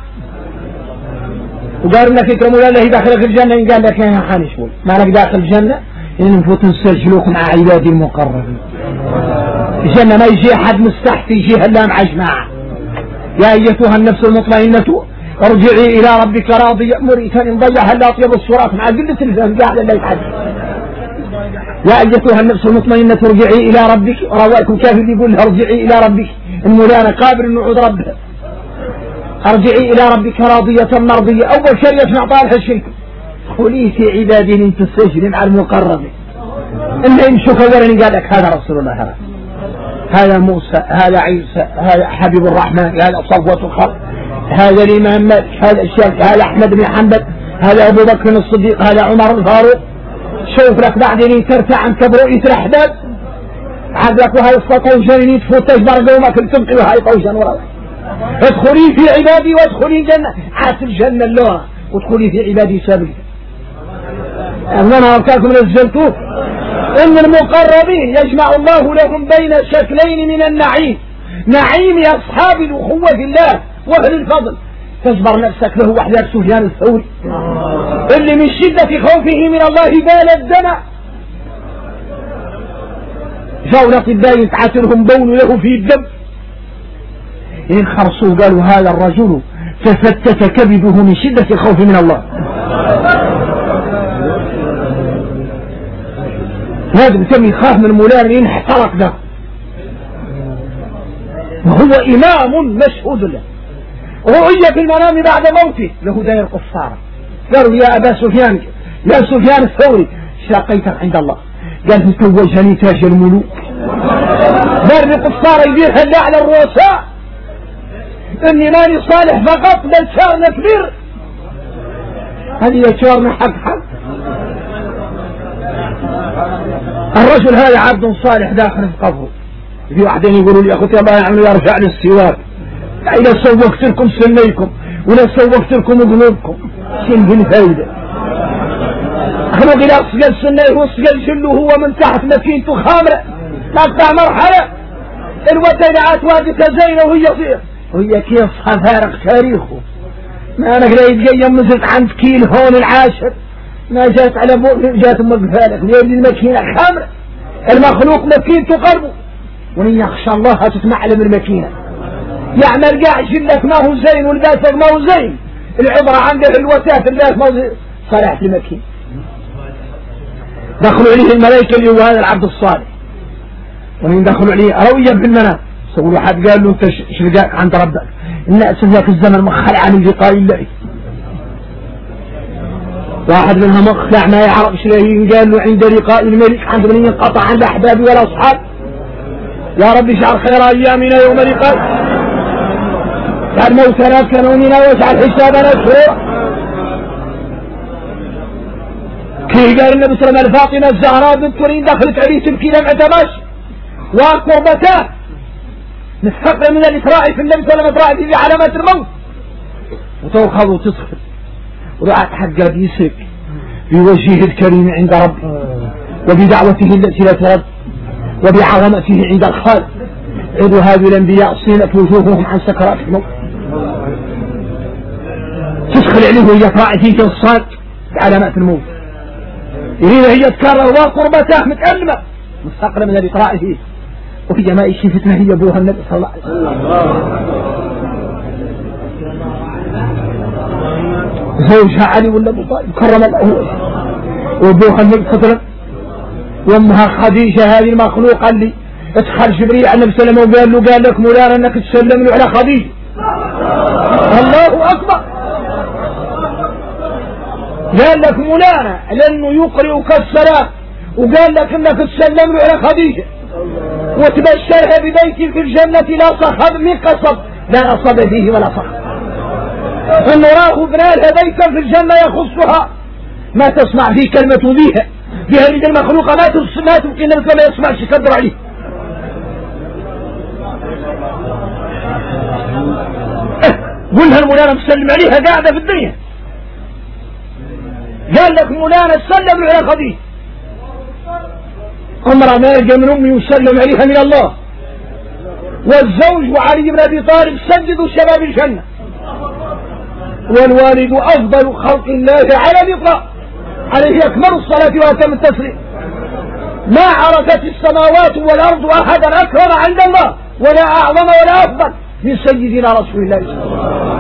وقال لك يكرم مولانا هي داخلك الجنة، إن قال لك يا حاني شوي ما لك داخل الجنة إن نفوت نسجلوك مع عبادي المقربين. الجنة ما يجي أحد مستحت يجيها إلا مع جماعة. يا أيتها النفس المطمئنة ارجعي إلى ربك راضية مريتا إن ضيعها إلا أطيب الصراط مع قلة الفهم قاعدة لا يتحدث. يا أيتها النفس المطمئنة ارجعي إلى ربك، رواكم كافر يقول لها ارجعي إلى ربك، المولانا قابل النعود ربها، ارجعي إلى ربك راضية مرضية. أول شيء يسمع طالح الشرك، قولي في عبادي ان تستجري مع المقربين، إن يمشوك أولا قال لك هذا رسول الله، هذا موسى، هذا عيسى، هذا حبيب الرحمن، هذا صفوة الخلق، هذا الإمام مالك، هذا الشافعي، هذا أحمد بن حنبل، هذا أبو بكر الصديق، هذا عمر الفاروق. شوف لك بعدين ترتع عن كبرؤية الأحداث عندك وهاي الطوجان يتفوت تجبر قومك تبقي وهاي طوجان وراك. ادخلي في عبادي وادخلي الجنة، عاس الجنة اللغة وادخلي في عبادي سابق. أنا أركاكم نزلتوه إن المقربين يجمع الله لهم بين شكلين من النعيم، نعيم أصحاب الأخوة في الله وأهل الفضل. تجبر نفسك له وحدك سفيان الثوري اللي من شدة خوفه من الله بال الدمع، جاءوا الأطباء يتعاتلهم بول له في الدم، إن خرصوا قالوا هذا الرجل تفتت كبده من شدة الخوف من الله. لازم تم يخاف من مولانا إن احترق ده، وهو إمام مشهود له. رؤية في المنام بعد موته له داير قصارى، قالوا يا أبا سفيان يا سفيان الثوري شاقيتك عند الله، قال تزوجني تاج الملوك، دار قصارى يديرها اللي على الرؤساء، إني ماني صالح فقط بل شارنا كبير، هذه شارنا حق. الرجل هذا عبد صالح داخل في قبره، في واحدين يقولوا لي أخوتي الله يعمل يرجع للسواك، إذا سوقت لكم سنيكم ولا سوقت لكم قلوبكم شن بالفايدة. أخلق إلى أصقل سنيه وأصقل جله هو من تحت مكينته خامرة تقطع مرحلة الوتينات واقفة زينة وهي كيف فارق تاريخه. ما أنا قلت يتقيم نزلت عند كيل هون العاشر، ما جات على جات مقفالك لأن المكينة خامرة، المخلوق مكينته قلبه، ومن يخشى الله تتمعلم المكينة يعمل قاع جلك ما هو زين والباسق ما هو زين، العبرة عنده الوتات الناس ما هو زين صلاح المكين. دخلوا عليه الملائكة اللي هو هذا العبد الصالح، ومن دخلوا عليه رؤيا في المنام، سووا واحد قال له انت شرقاك عند ربك ان اسفك الزمن مخل عن لقاء الله. واحد منهم مخلع ما يعرفش ليه، قال له عند لقاء الملك عند من ينقطع عن الأحباب والأصحاب، يا رب اجعل خير أيامنا يوم لقاء، اجعل موتنا كنوننا واجعل حسابنا شهورا. كي قال النبي صلى الله عليه وسلم الفاطمة الزهراء بنت كريم دخلت عليه تبكي لم اعتماش وقربتاه نستقبل من الإسراء في النبي صلى الله عليه وسلم في علامات الموت، وتوخذ وتصفر ورأت حق بيسك بوجهه الكريم عند ربه وبدعوته التي لا ترد وبعظمته عند الخالق. عيد هذه الأنبياء صينت وجوههم عن سكرات الموت، تدخل عليه وهي تراعي فيه الصاد بعلامات الموت، يريد هي تكرر وقربته متألمة مستقلة من الإقراء فيه، وهي ما يشي فتنة هي أبوها النبي صلى الله عليه وسلم. زوجها علي ولا أبو طالب كرم الله وجهه، وأبوها النبي صلى الله عليه وسلم، وأمها خديجة هذه المخلوقة اللي ادخل جبريل عليه السلام وقال له قال لك مولانا أنك تسلم له على خديجة. الله أكبر، قال لك مولانا لأنه يقرئك السلام وقال لك أنك تسلم له على خديجة وتبشرها ببيت في الجنة لا صخب من قصب لا نصب فيه ولا صخب، أن راه بنى لها بيتا في الجنة يخصها ما تسمع فيه كلمة بها من المخلوقة ما تبقي النبي ما يسمعش يقدر عليه. قلها المولانا مسلم عليها قاعدة في الدنيا، قال لك مولانا تسلم على خديجة، عمره ما يلقى من أمي يسلم عليها من الله، والزوج وعلي بن أبي طالب سددوا شباب الجنة، والوالد أفضل خلق الله على الإطلاق، عليه أكمل الصلاة وأتم التسليم، ما عرفت السماوات والأرض أحدا أكرم عند الله ولا أعظم ولا أفضل من سيدنا رسول الله صلى الله عليه وسلم.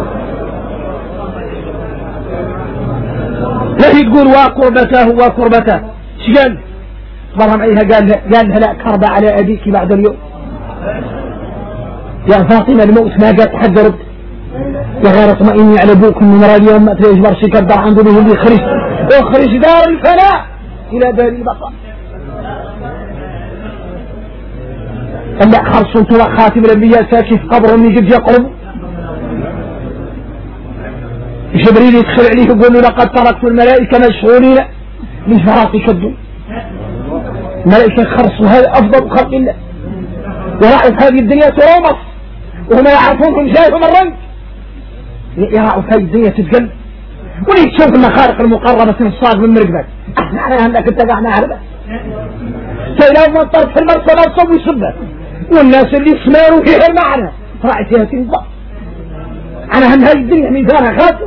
لا تقول وقربته شقال مرهم عليها قال لها لا كرب على أبيك بعد اليوم يا فاطمة، الموت ما قد تحذرت يا غير اطمئني على ابوك من اليوم ما تريج برشي كبر عنده به اللي اخرج دار الفناء الى دار البقاء. الا خرصت خاتم الانبياء ساكن في قبره من قد يقرب، جبريل يدخل عليه يقول له لقد تركت الملائكة مشغولين من فراقك الدنيا، الملائكة خرصوا هذا افضل خلق الله، ورأت هذه الدنيا ترومص وهم يعرفونهم جايهم الرنج، يرأوا في الدنيا تتقل وليه تشوف المخارق المقربة تنصاد من مرقبك، احنا هناك انت قاعنا عربة سيلاو من طرف المرسى مرصب ويصبه، والناس اللي سماروا فيها المعنى رأي فيها تنضى انا هم هاي الدنيا ميزانها خاطئ.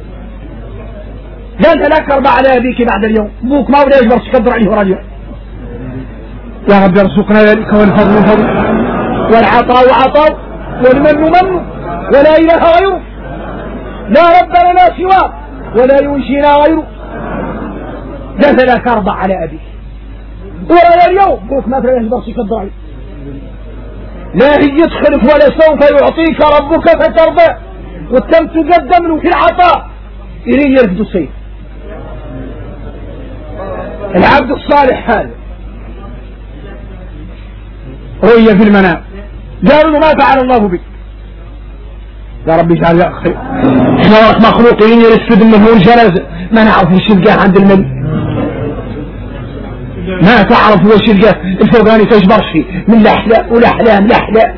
قال لا كرب على ابيك بعد اليوم، ابوك ما ولا يجبر تقدر عليه رجل. يا رب يرزقنا ذلك والفضل فضل والعطاء عطاء والمن من ولا اله غيره، لا رب لنا سواه ولا ينشينا غيره. قال لا كرب على ابيك ولا اليوم ابوك ما ولا يجبر تقدر عليه، لا هي يدخلك ولا سوف يعطيك ربك فترضى، وتم تقدم له في العطاء إليه يرفض السيف. العبد الصالح هذا رؤيا في المنام، قالوا له ما فعل الله بك، يا رب اجعل يا أخي احنا وراك مخلوقين يرسد منه الجنازة ما نعرف وش يلقاه عند الملك، ما تعرف وش يلقاه الفوقاني تجبرش فيه من الأحلام والأحلام الأحلام،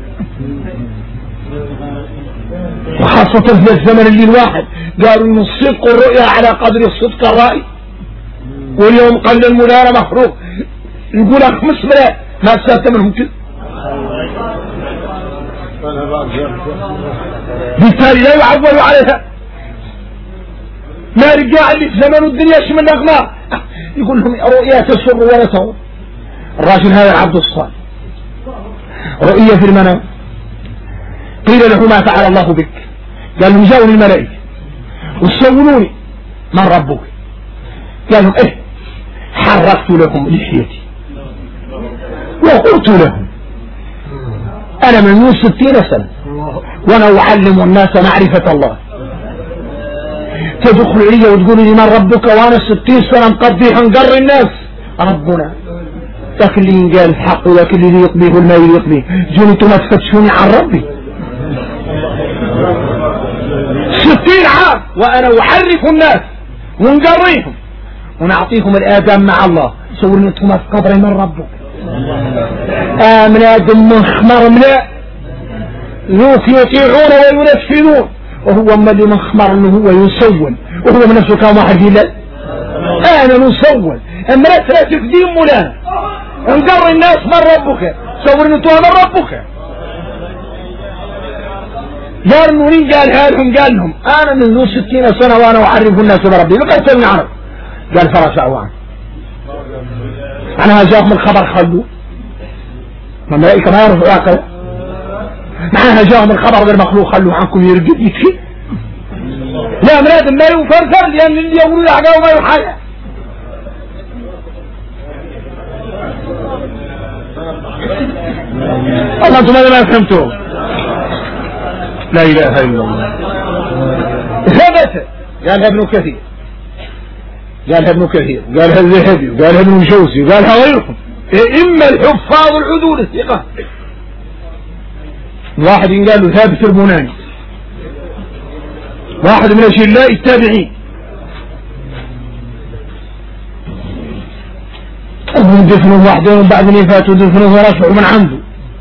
وخاصة في الزمن اللي الواحد قالوا ان الصدق الرؤيا على قدر الصدق الرأي، واليوم قل المنارة مخلوق يقول لك مسبرة ما تسالت منهم كل، بالتالي لا يعول عليها. ما رجع اللي في زمن الدنيا شمن اغماء يقول لهم رؤيا تسر ولا تور. الراجل هذا العبد الصالح رؤيا في المنام، قيل له ما فعل الله بك، قال لهم جاءوا الملائكة وسولوني من ربك، قال لهم ايه حركت لهم لحيتي وقلت لهم انا من 60 سنة وانا اعلم الناس معرفة الله، تدخل علي وتقول لي من ربك وانا 60 سنة مقضيها نقري الناس ربنا ذاك اللي ينقال الحق وذاك اللي يقضيه والما يقضيه جوني انتم تفتشوني عن ربي 60 عام وانا احرف الناس ونقريهم ونعطيهم الادام مع الله صورني انتم في قبري من ربك آمنادم مخمر ملاء ذوك يطيعون وينفذون وهو اما اللي مخمر انه هو يسول وهو من نفسه كان واحد يلا انا نسول اما لا تفدين مولانا انقر الناس من ربك صورني انتم من ربك قال نورين قال هالهم قال لهم انا من ذو 60 سنة وانا احرف الناس بربي بقيت عرب قال فرس عوان انا جاكم الخبر خلوا الملائكة ما يعرفوا عقل معناها جاهم الخبر بالمخلوق خلوا عنكم يرقد يكفي لا مراد ما يفرفر لان اللي يقولوا العقاء وما يحيى الله انتم ما فهمتوا لا اله الا الله ثبت قالها ابن كثير قالها ابن كثير قالها الذهبي وقالها ابن الجوزي وقالها غيرهم اما الحفاظ العدول الثقة واحد قال له ثابت البناني واحد من اجلاء التابعين دفنوا واحدين وبعدين فاتوا دفنوا ورفعوا من عنده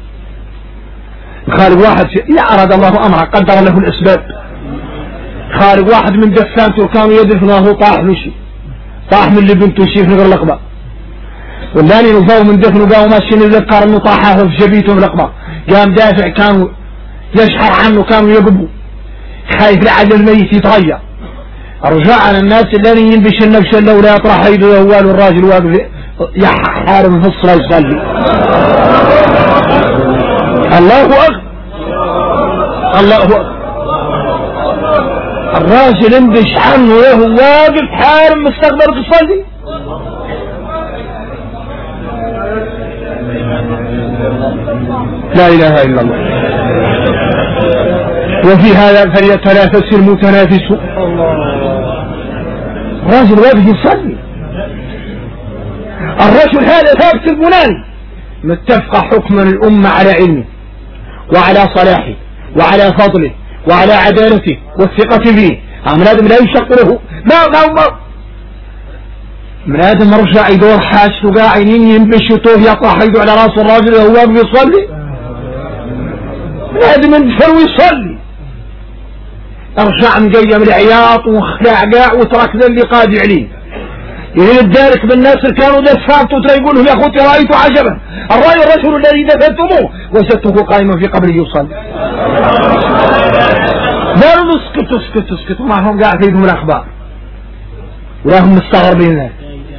خالق واحد إذا أراد الله أمره قدر له الأسباب خالق واحد من دفانته كانوا يدفنه طاح له شيء طاح من اللي بنته شيء في الأقبة واللاني نفاو من دفنه قاموا ماشيين يذكر انه طاحه في جبيته في الأقبة قام دافع كانوا يشحر عنه كانوا يقبوا خايف لعل الميت يتغير رجعنا الناس اللي ينبش النفس لو لا يطرح يده يوال والراجل واقف يحارب في الصلاة يصلي الله أكبر الله أكبر الراجل انبش عنه وهو واقف حارب مستقبل تصلي لا إله إلا الله وفي هذا فليتنافس المتنافسون الراجل واقف يصلي الرجل هذا ثابت البناني متفق حكما الأمة على علمه وعلى صلاحه وعلى فضله وعلى عدالته والثقة فيه من آدم لا يشقره ما من آدم رجع يدور حاجته قاعدين ينبشطوه يطرح يده على راس الراجل وهو واقف يصلي من آدم ينفر ويصلي ارجع مقيم العياط وخلع قاع وترك ذا اللي قاعد عليه يريد الدارك بالناس اللي كانوا دفانته ترى يقول لهم يا اخوتي رايت عجبا الراي الرجل الذي دفنتموه وجدته قائما في قبره يصلي قالوا اسكتوا معهم قاعد فيهم الاخبار وراهم مستغربين ذلك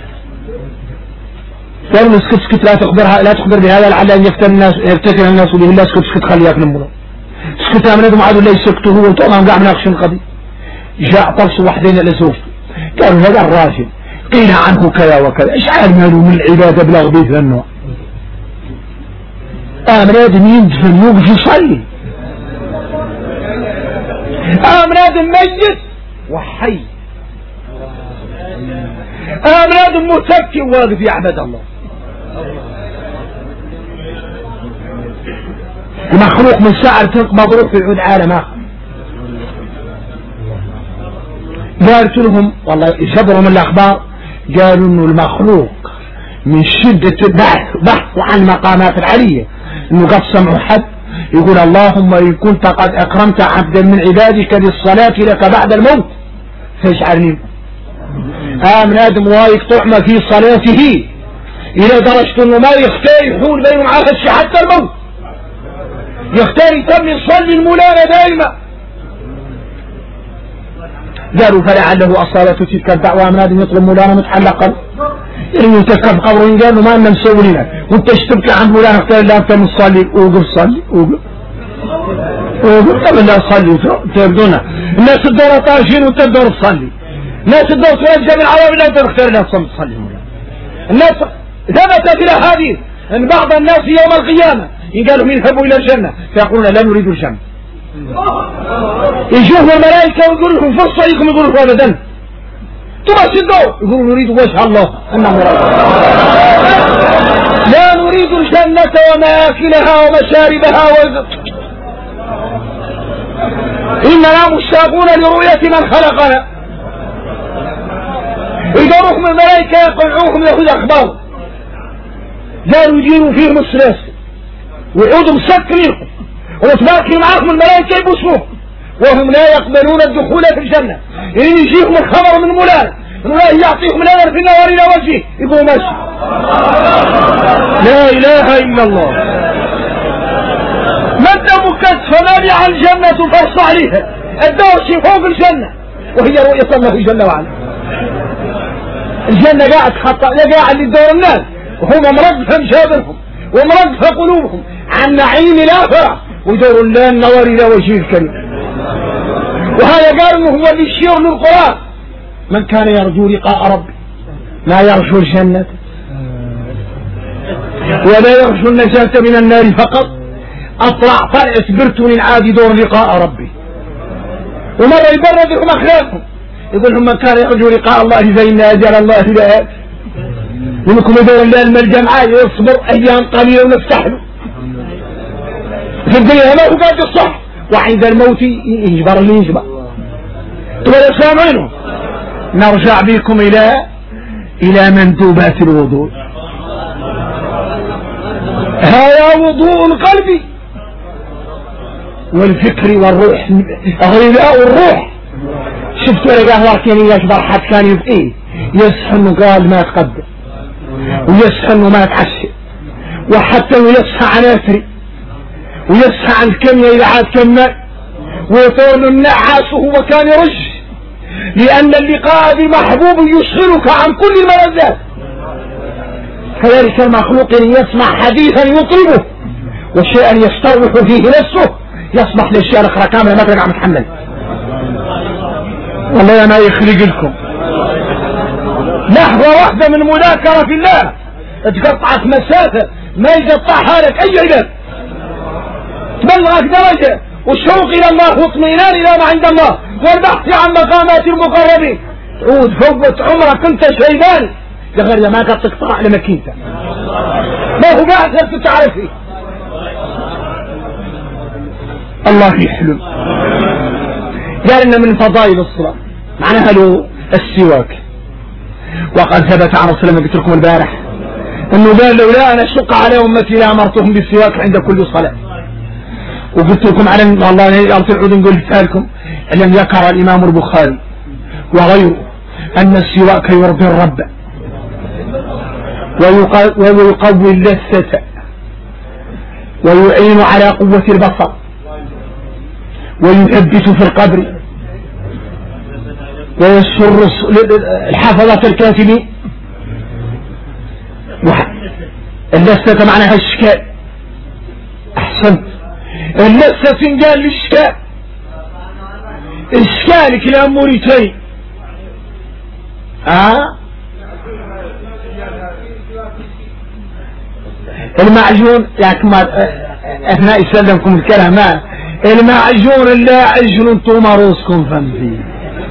قالوا اسكت لا تخبر بهذا لعل ان يفتتن الناس به الله اسكت خليك نمره اسكت يا منادم عادوا لا يسكتوا هو وطبعا قاعد مناقشين القضيه جاء طرس واحدين الاسوف قالوا هذا الراجل قيل عنه كذا وكذا ايش عالماله من العبادة بلغ بيت النوع منادم يندفن يوقف يصلي منادم ميت وحي منادم متكي واقف يعبد الله المخلوق من ساعة تقبض روح في عود عالم اخر قالت لهم والله يشبروا من الاخبار قالوا انه المخلوق من شدة بحث عن مقامات العالية انه قد سمعوا حد يقول اللهم ان كنت قد اكرمت عبدا من عبادك للصلاة لك بعد الموت فاجعلني من ادم وايق طعمة في صلاته الى درجة انه ما يختار يحول بينهم على حتى الموت يختار يتم يصلي المولانا دائما قالوا فلعله أصالة تلك الدعوة من هذه يطلب مولانا متحلقا يعني يتكف قبره قالوا ما أننا مسوينا وانت اشتبك عن مولانا اختار الله انت مصلي اوقف صلي اوقف قبل لا تصلي تبدونا الناس الدورة طارشين وانت الدور تصلي الناس الدور ترجع من عوامل لا انت اختار الله تصلي مولانا الناس ثبتت الى هذه ان بعض الناس يوم القيامة يقالوا يذهبوا الى الجنة فيقولون لا نريد الجنة يشوفوا الملائكة ويقول لهم فرصة لكم، يقول لهم أبدا تمسدوا، يقولوا نريد وجه الله أنه لا نريد الجنة ومآكلها ومشاربها إننا مشتاقون لرؤية من خلقنا. إذا رحم الملائكة يقلعوهم يأخذ أخبار قالوا يجيروا فيهم السلاس ويعودوا مسكرينهم ومتباركين معاهم الملائكة يبوسوهم وهم لا يقبلون الدخول في الجنة. إن يجيهم الخبر من مولانا الله يعطيهم الأمر في النار إلى وجهه يقولوا ماشي. لا إله إلا الله. من دمك فنابع الجنة فارص عليها الدوش فوق الجنة وهي رؤية الله جل وعلا. الجنة قاعد خطأ قاعد للدور الناس وهم مرقفة مشابرهم ومرقفة قلوبهم عن نعيم الآخرة ودور الله النور إلى وجه الكريم. وهذا قال انه هو اللي يشير للقرآن من كان يرجو لقاء ربي لا يرجو الجنة ولا يرجو النجاة من النار فقط أطلع طلعت برتون العادي دور لقاء ربي. ومرة يبرد لهم أخلاقهم يقول لهم من كان يرجو لقاء الله فإن أجل الله لآت ولكم يدور الله الملجأ معاه يصبر أيام قليلة ونفتح له في الدنيا ما هو قاعد الصح وعند الموت يجبر اللي يجبر. طب الإسلام عينه نرجع بكم إلى مندوبات الوضوء. هذا وضوء القلب والفكر والروح غذاء الروح. شفتوا لقاه كان يشبر حد كان يبقيه يصحى انه قال ما يتقدم ويصحى انه ما يتعشى وحتى يصحى عن اثري ويصحى عن الكمية إذا عاد كمل ويطول النعاس وهو كان يرج لأن اللقاء بمحبوب يشغلك عن كل الملذات. كذلك المخلوق يسمع حديثا يطلبه وشيئا يستروح فيه نفسه يصبح للشيء الأخرى كاملة ما ترجع متحمل. والله ما يخلق لكم لحظة واحدة من مذاكرة في الله تقطعك مسافة ما يقطعها لك أي علاج تبلغك درجة والشوق إلى الله واطمئنان إلى ما عند الله والبحث عن مقامات المقربين. تعود فوت عمرك انت شيبان لغير ما قد تقطع لمكينته ما هو بعد هل تعرفه. الله يحلم. قال إن من فضائل الصلاة معناها له السواك. وقد ثبت عن رسول الله قلت لكم البارح انه قال لولا انا اشق على امتي لامرتهم بالسواك عند كل صلاة. وقلت لكم على والله ارسل عود نقولها لكم لم ذكر الامام البخاري وغيره ان السواك يرضي الرب ويقوي اللثة ويعين على قوة البصر ويثبت في القبر ويسر الحافظة الكاتبين. اللثة معناها الشكال. احسنت. اللثة تنقال للشكال. الشكال كلام موريتاني المعجون لكن اثناء يسلمكم الكلام المعجون لا عجل انتم روسكم فهمتي.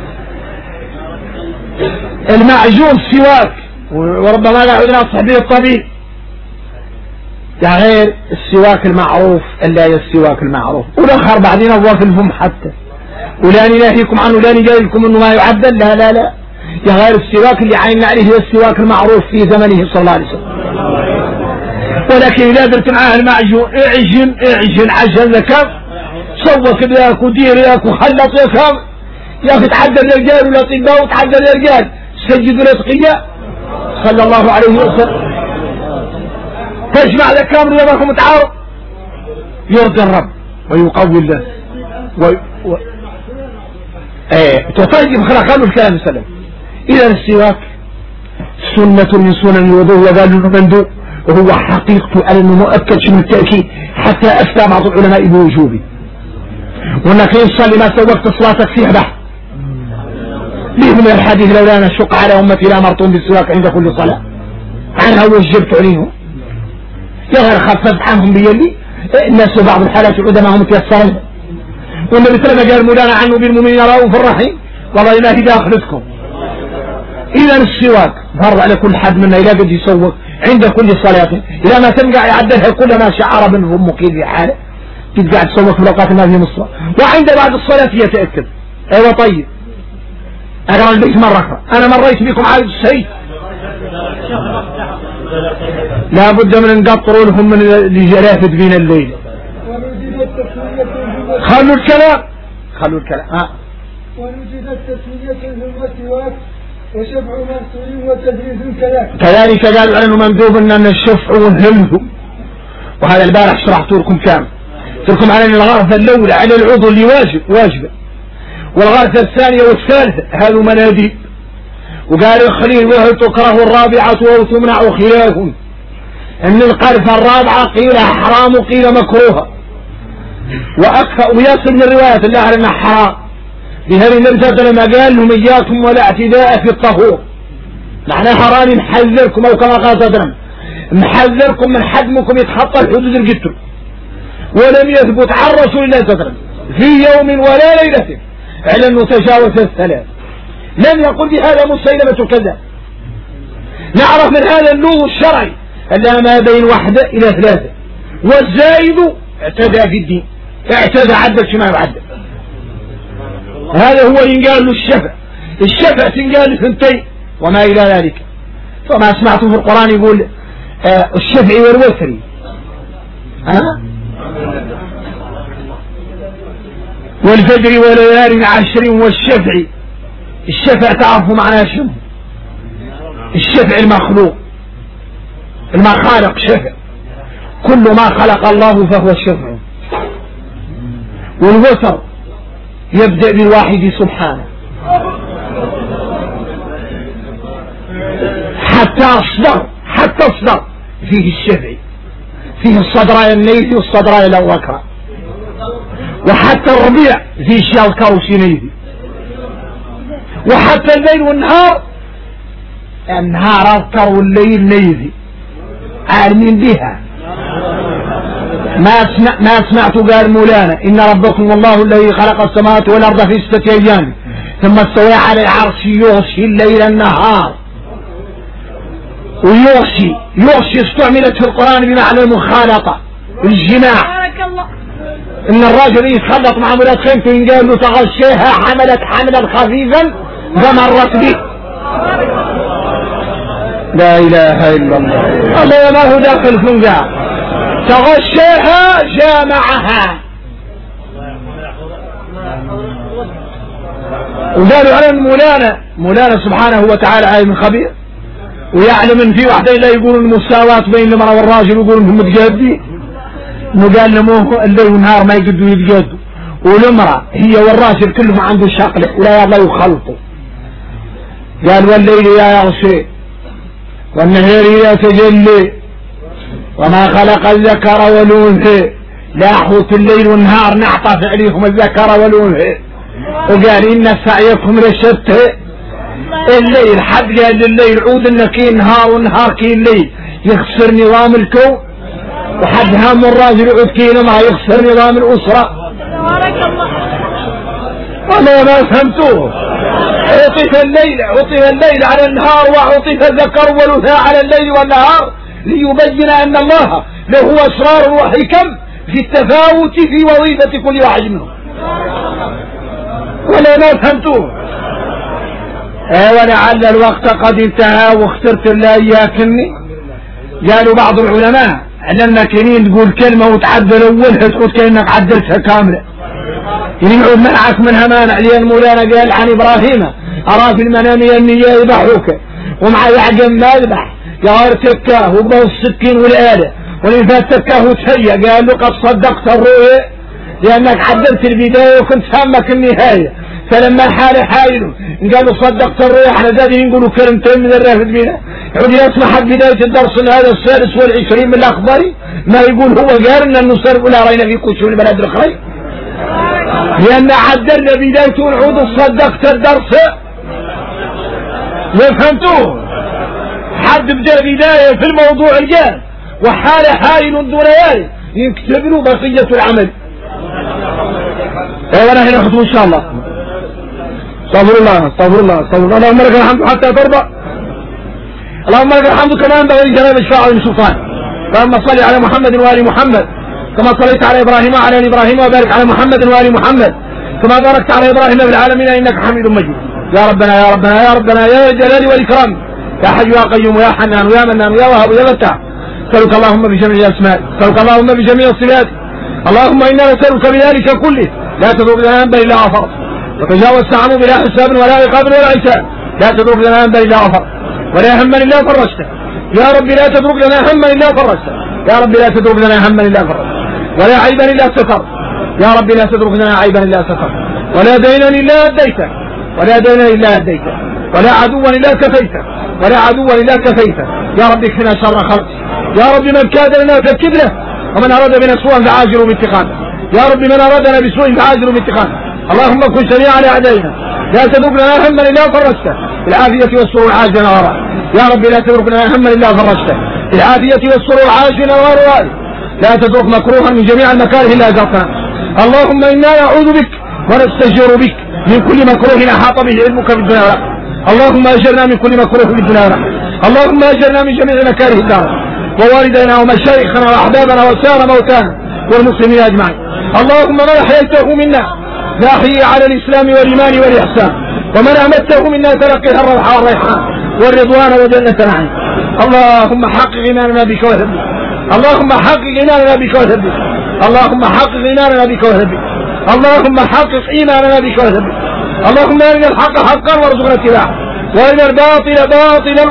المعجون السواك وربما لا عدنا صحبه الطبيب يا غير السواك المعروف الا هي السواك المعروف والاخر بعدين هو في الفم حتى ولا نناهيكم عنه لا نجاي لكم انه ما يعدل لا لا لا يا غير السواك اللي عيننا عليه هو السواك المعروف في زمنه صلى الله عليه وسلم. ولكن اذا درت معاه المعجون اعجن عجل لك سوى كده ياك ودير ياك وخلط ياك يا اخي تعدى الرجال والاطباء وتعدى الرجال سجدوا الاتقياء صلى الله عليه وسلم تجمع لك كامل يضاكم متعارض يرضي الرب ويقوي الله تطيب خلقان الكلام السلام. إذا السواك سنة من سنن الوضوء وقالوا مندوب وهو حقيقته أنه مؤكد من التأكيد حتى أفتى بعض العلماء بوجوبه وأنك يصلي ما سوقت صلاتك فيها بحث ليه من الحديث لولا أنا شق على أمتي لأمرتهم بالسواك عند كل صلاة عنها وجبت عليهم يا غير خففت عنهم بيلي الناس وبعض الحالات العلماء هم يتيسرون والنبي صلى الله عليه وسلم قال مولانا عنه بالمؤمنين رؤوف رحيم. والله ما هي داخلتكم. إذا السواك فرض على كل حد منا إذا قد يسوق عند كل صلاة، إذا ما تنقع يعدلها كلما شعر منه مقيم في حاله قد قاعد تسوق في الأوقات ما في الصلاة، وعند بعد الصلاة يتأكد. أيوة طيب أقرأ البيت مرة أخرى. أنا مريت بكم عاد السيف لا بد من نقطروا لهم من الجرافة بين الليل. خلوا الكلام ونجد التسمية في السواك وشفع مرسول وتدريس كذلك قال العلم مندوب أن الشفع والهمه. وهذا البارح شرحت لكم كامل، قلت لكم على أن الغرفة الأولى على العضو اللي واجبة، والغرفة الثانية والثالثة هذا مناديب. وقال الخليل وهل تكره الرابعة وتمنع خلاف، أن القرفة الرابعة قيل حرام وقيل مكروهة، وأكثر ويصل من الروايات اللي على أنها حرام. لهذه النبي صلى الله عليه وسلم قال لهم إياكم ولا اعتداء في الطهور، معناها راني محذركم، أو كما قال صلى الله عليه وسلم محذركم من حجمكم يتخطى الحدود القتل. ولم يثبت عن رسول الله صلى الله عليه وسلم في يوم ولا ليلة على أنه تجاوز الثلاث. لم يقل بهذا مسيلمة كذا. نعرف من هذا اللغة الشرعي أنها ما بين 1 إلى 3، والزايد اعتدى في الدين، اعتدى عدل شما يعدل. هذا هو ينقال له الشفع تنقال له 2 وما إلى ذلك. فما سمعتم في القرآن يقول الشفع والوتر والفجر وليال 10 والشفع. الشفع تعرفوا معناه شنو؟ الشفع المخلوق، المخالق شفع، كل ما خلق الله فهو الشفع. والوتر يبدأ بالواحد سبحانه حتى أصدر فيه الشفع، فيه الصدراء الليل والصدراء الأوكرة، وحتى الربيع فيه شيالكر وسينيدي، وحتى الليل والنهار أذكر والليل نيذي عالمين بها. ما سمعت قال مولانا إن ربكم الله الذي خلق السماوات والأرض في 6 أيام ثم استوى على العرش يغشي الليل النهار. ويغشي استعملت في القرآن بمعنى المخالطة، الجماع. إن الراجل يتخلط مع مرات خيمته ينقال له تغشيها حملت حملا خفيفا فمرت به. لا إله إلا الله. الله ما هو داخل فنجا تغشيها جامعها. وقالوا على مولانا سبحانه وتعالى عالم خبير، ويعلم ان في واحدين لا يقولون المساواة بين المرأة والراجل ويقولون هم متجادين. انه قال لهم الليل والنهار ما يقدروا يتجادوا، والمرأة هي والراجل كلهم عنده شقلة ولا يلا يخلطوا. قال والليل يا يغشي والنهار يا تجلي وما خلق الذكر والأنثى. لاحظوا الليل والنهار نعطف عليهم الذكر والأنثى. وقال إن سعيكم لشتى. الليل حد قال لليل عود إن كي نهار والنهار كي الليل يخسر نظام الكون، وحد هم الراجل يعود كي ما يخسر نظام الأسرة. والله ما فهمتوه. عطف الليل على النهار، وعطف الذكر والأنثى على الليل والنهار ليبين أن الله له أسرار وحكم في التفاوت في وظيفة كل واحد منهم. ولا ما فهمتوه. ولعل الوقت قد انتهى واخترت الله إياكني. قالوا بعض العلماء لأنك كنين تقول كلمة وتعدل أولها تقول كأنك عدلتها كاملة، ينعود منعك منها مانع. لأن مولانا قال عن إبراهيم أرى في المنام أني يذبحوك ومع يعقم ما يذبح قال تكاه وقبه السكين والآلة والإنفات تكاه وتهيأ. قال له قد صدقت الرؤيا لأنك عدلت البداية وكنت فهمك النهاية. فلما حال حائل قالوا صدقت الرؤيا. احنا زادين يقولوا كلمتين من الرافد بنا. يقول يسمح بداية الدرس هذا 26 من الأخبار ما يقول هو قال أنه سرق ولا رأينا في كل شيء البلد الأخرين، لأن عدلنا بدايته ونعود صدقت الدرس. وفهمتوه. حد بدا بداية في الموضوع الجاد وحال حائل دون ذلك يكتب له بقية العمل. وانا هنا نختم ان شاء الله. استغفر الله استغفر الله استغفر الله. اللهم لك الحمد حتى ترضى. اللهم لك الحمد كما ينبغي لجلال وجهك وعظيم سلطانك. اللهم صل على محمد وآل محمد كما صليت على ابراهيم وعلى ال ابراهيم، وبارك على محمد وآل محمد كما باركت على ابراهيم في العالمين انك حميد مجيد. يا ربنا يا ربنا يا ربنا يا الجلال والاكرام، يا حي يا قيوم يا حنان يا منان يا وهاب يا فتاح، نسألك اللهم بجميع اسمائك، نسألك اللهم بجميع صفاتك، اللهم انا نسألك بذلك كله لا تترك لنا ذنبا الا غفرت، وتجاوزت عنه بلا حساب ولا عقاب ولا عتاب، لا تترك لنا ذنبا الا غفرت، ولا هما الا فرجته، يا رب لا تترك لنا هما الا فرجته، يا رب لا تترك لنا هما الا فرجته، ولا عيبا الا سترت، يا رب لا تترك لنا عيبا الا سترت، ولا دينا الا اديته، ولا دينا الا اديته، ولا عدوا الا كفيته، ولا عدوا الا كفيته، يا رب اكفنا شر خلقك، يا رب من كاد لنا فكد له، ومن اراد بنا سوءا فعاجل بانتقامه، يا رب من ارادنا بسوء فعاجل بانتقامه، اللهم كن سميعا على اعدائنا، لا تترك لنا هما الا فرجته، بالعافيه والسرور عاجلا وراء، يا رب لا تترك لنا هما الا فرجته، بالعافيه والسرور عاجلا وراء، لا تترك مكروها من جميع المكاره الا ازرتنا، اللهم انا نعوذ بك ونستجير بك من كل مكروه احاط به علمك في الدنيا والآخرة، اللهم اجرنا من كل مكروه في الدنيا والآخرة، اللهم اجرنا من جميع مكاره الدار، ووالدينا ومشايخنا واحبابنا وسائر موتانا والمسلمين اجمعين، اللهم من احييته منا فاحيي على الاسلام والايمان والاحسان، ومن امته منا تلقي الروح والريحان والرضوان وجنة نعيم، اللهم حقق ايماننا بك وثبت، اللهم حقق ايماننا بك وثبت، اللهم حقق ايماننا بك وثبت، اللهم حقق ايماننا بك وثبت، اللهم ارنا الحق حقا وارزقنا اتباعه، وارنا الباطل باطلا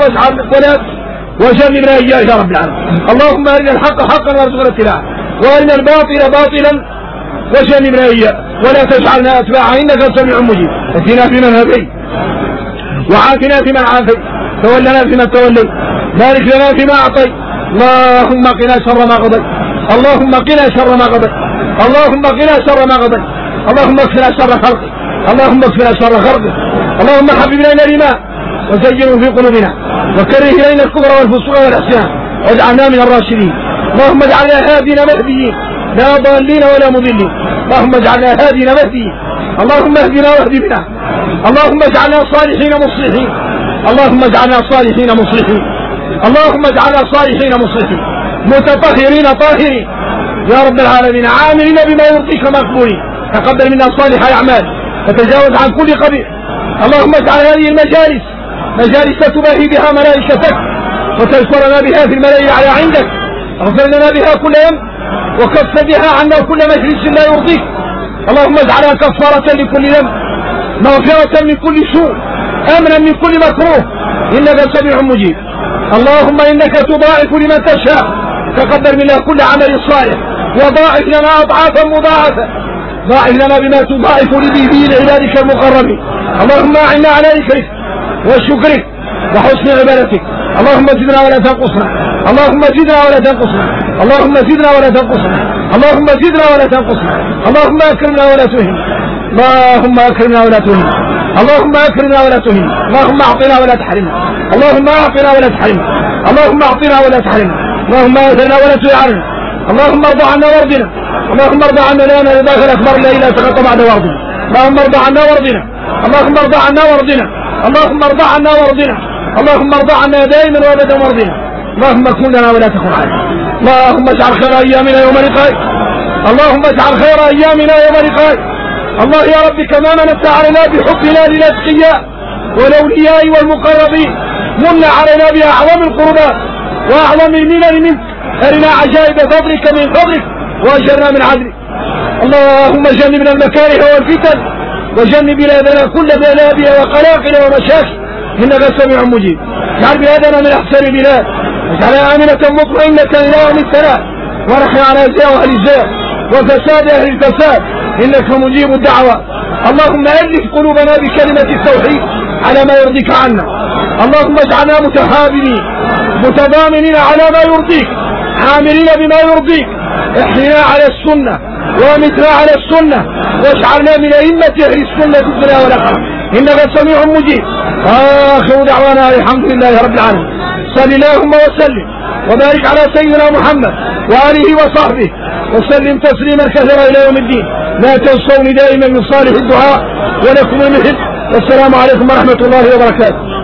وجنبنا اياه يا رب العالمين، اللهم ارنا الحق حقا وارزقنا اتباعه، وارنا الباطل باطلا وجنبنا اياه، ولا تجعلنا اتباعه انك سميع مجيب، اتنا فيمن هديت، وعافنا فيمن عافيت، تولنا فيمن توليت، بارك لنا فيما اعطيت، اللهم قنا شر ما قضيت، اللهم قنا شر ما قضيت، اللهم قنا شر ما قضيت، اللهم اكفنا شر خلقك، اللهم اكفنا شر خلقك، اللهم حبب الينا الايمان وزينه في قلوبنا، وكره الينا الكفر والفسوق والعصيان، واجعلنا من الراشدين، اللهم اجعلنا هادين مهديين لا ضالين ولا مضلين، اللهم اجعلنا هادين مهديين، اللهم اهدنا واهد بنا، اللهم اجعلنا صالحين مصلحين، اللهم اجعلنا صالحين مصلحين، اللهم اجعلنا صالحين مصلحين متطهرين طاهرين يا رب العالمين، عاملين بما يرضيك مقبولين، تقبل منا صالح الاعمال وتجاوز عن كل قبيح، اللهم اجعل هذه المجالس مجالس تباهي بها ملائكتك وتذكرنا بها في الملائكة على عندك، اغفر لنا بها كل يوم وكف بها عنا كل مجلس لا يرضيك، اللهم اجعلها كفارة لكل ذنب، مغفرة من كل سوء، امنا من كل مكروه، انك سميع مجيب، اللهم انك تضاعف لمن تشاء، تقبل منا كل عمل صالح وضاعف لنا اضعافا مضاعفة، ضاعف لنا بما تضاعف به لعبادك المقربين، اللهم اعنا على ذكرك وشكرك وحسن عبادتك، اللهم زدنا ولا تنقصنا، اللهم زدنا ولا تنقصنا، اللهم زدنا ولا تنقصنا، اللهم زدنا ولا تنقصنا، اللهم اكرمنا ولا تهنا، اللهم اكرمنا ولا تهنا، اللهم اكرمنا ولا تهنا، اللهم اعطنا ولا تحرمنا، اللهم اعطنا ولا تحرمنا، اللهم اعطنا ولا تحرمنا، اللهم اثرنا ولا تعرنا، اللهم ارضى عنا وارضنا، اللهم ارضى عنا لنا رضاك الاكبر لا اله تقطع بعد وارضنا، اللهم ارضى عنا وارضنا، اللهم ارضى عنا وارضنا، اللهم ارضى عنا وارضنا، اللهم ارضى عنا دائما وابدا وارضنا، اللهم كن لنا ولا تكن علينا، اللهم اجعل خير ايامنا يوم لقائك، اللهم اجعل خير ايامنا يوم لقائك، الله يا رب كما منت علينا بحبنا للاتقياء والاولياء والمقربين، من علينا باعظم القربات واعظم المنن منك، ارنا عجائب فضلك من فضلك واجرنا من عدلك، اللهم جنبنا المكاره والفتن، وجنب بلادنا كل بلادها وقلاقل ومشاكل، انك سميع مجيب، اجعل بلادنا من احسن البلاد، واجعلها امنة مطمئنة الى يوم السلام، ونحن على زيغ اهل الزيغ وفساد اهل الفساد، انك مجيب الدعوات، اللهم الف قلوبنا بكلمة التوحيد على ما يرضيك عنا، اللهم اجعلنا متحابين متضامنين على ما يرضيك، عاملين بما يرضيك، احينا على السنة ومتنا على السنة، واجعلنا من ائمة اهل السنة في الدنيا والاخرة، انك سميع مجيب، اخر دعوانا الحمد لله رب العالمين. صل اللهم وسلم وبارك على سيدنا محمد وآله وصحبه وسلم تسليما كثيرا إلى يوم الدين. لا تنسوني دائما من صالح الدعاء ولكم المثل. والسلام عليكم ورحمة الله وبركاته.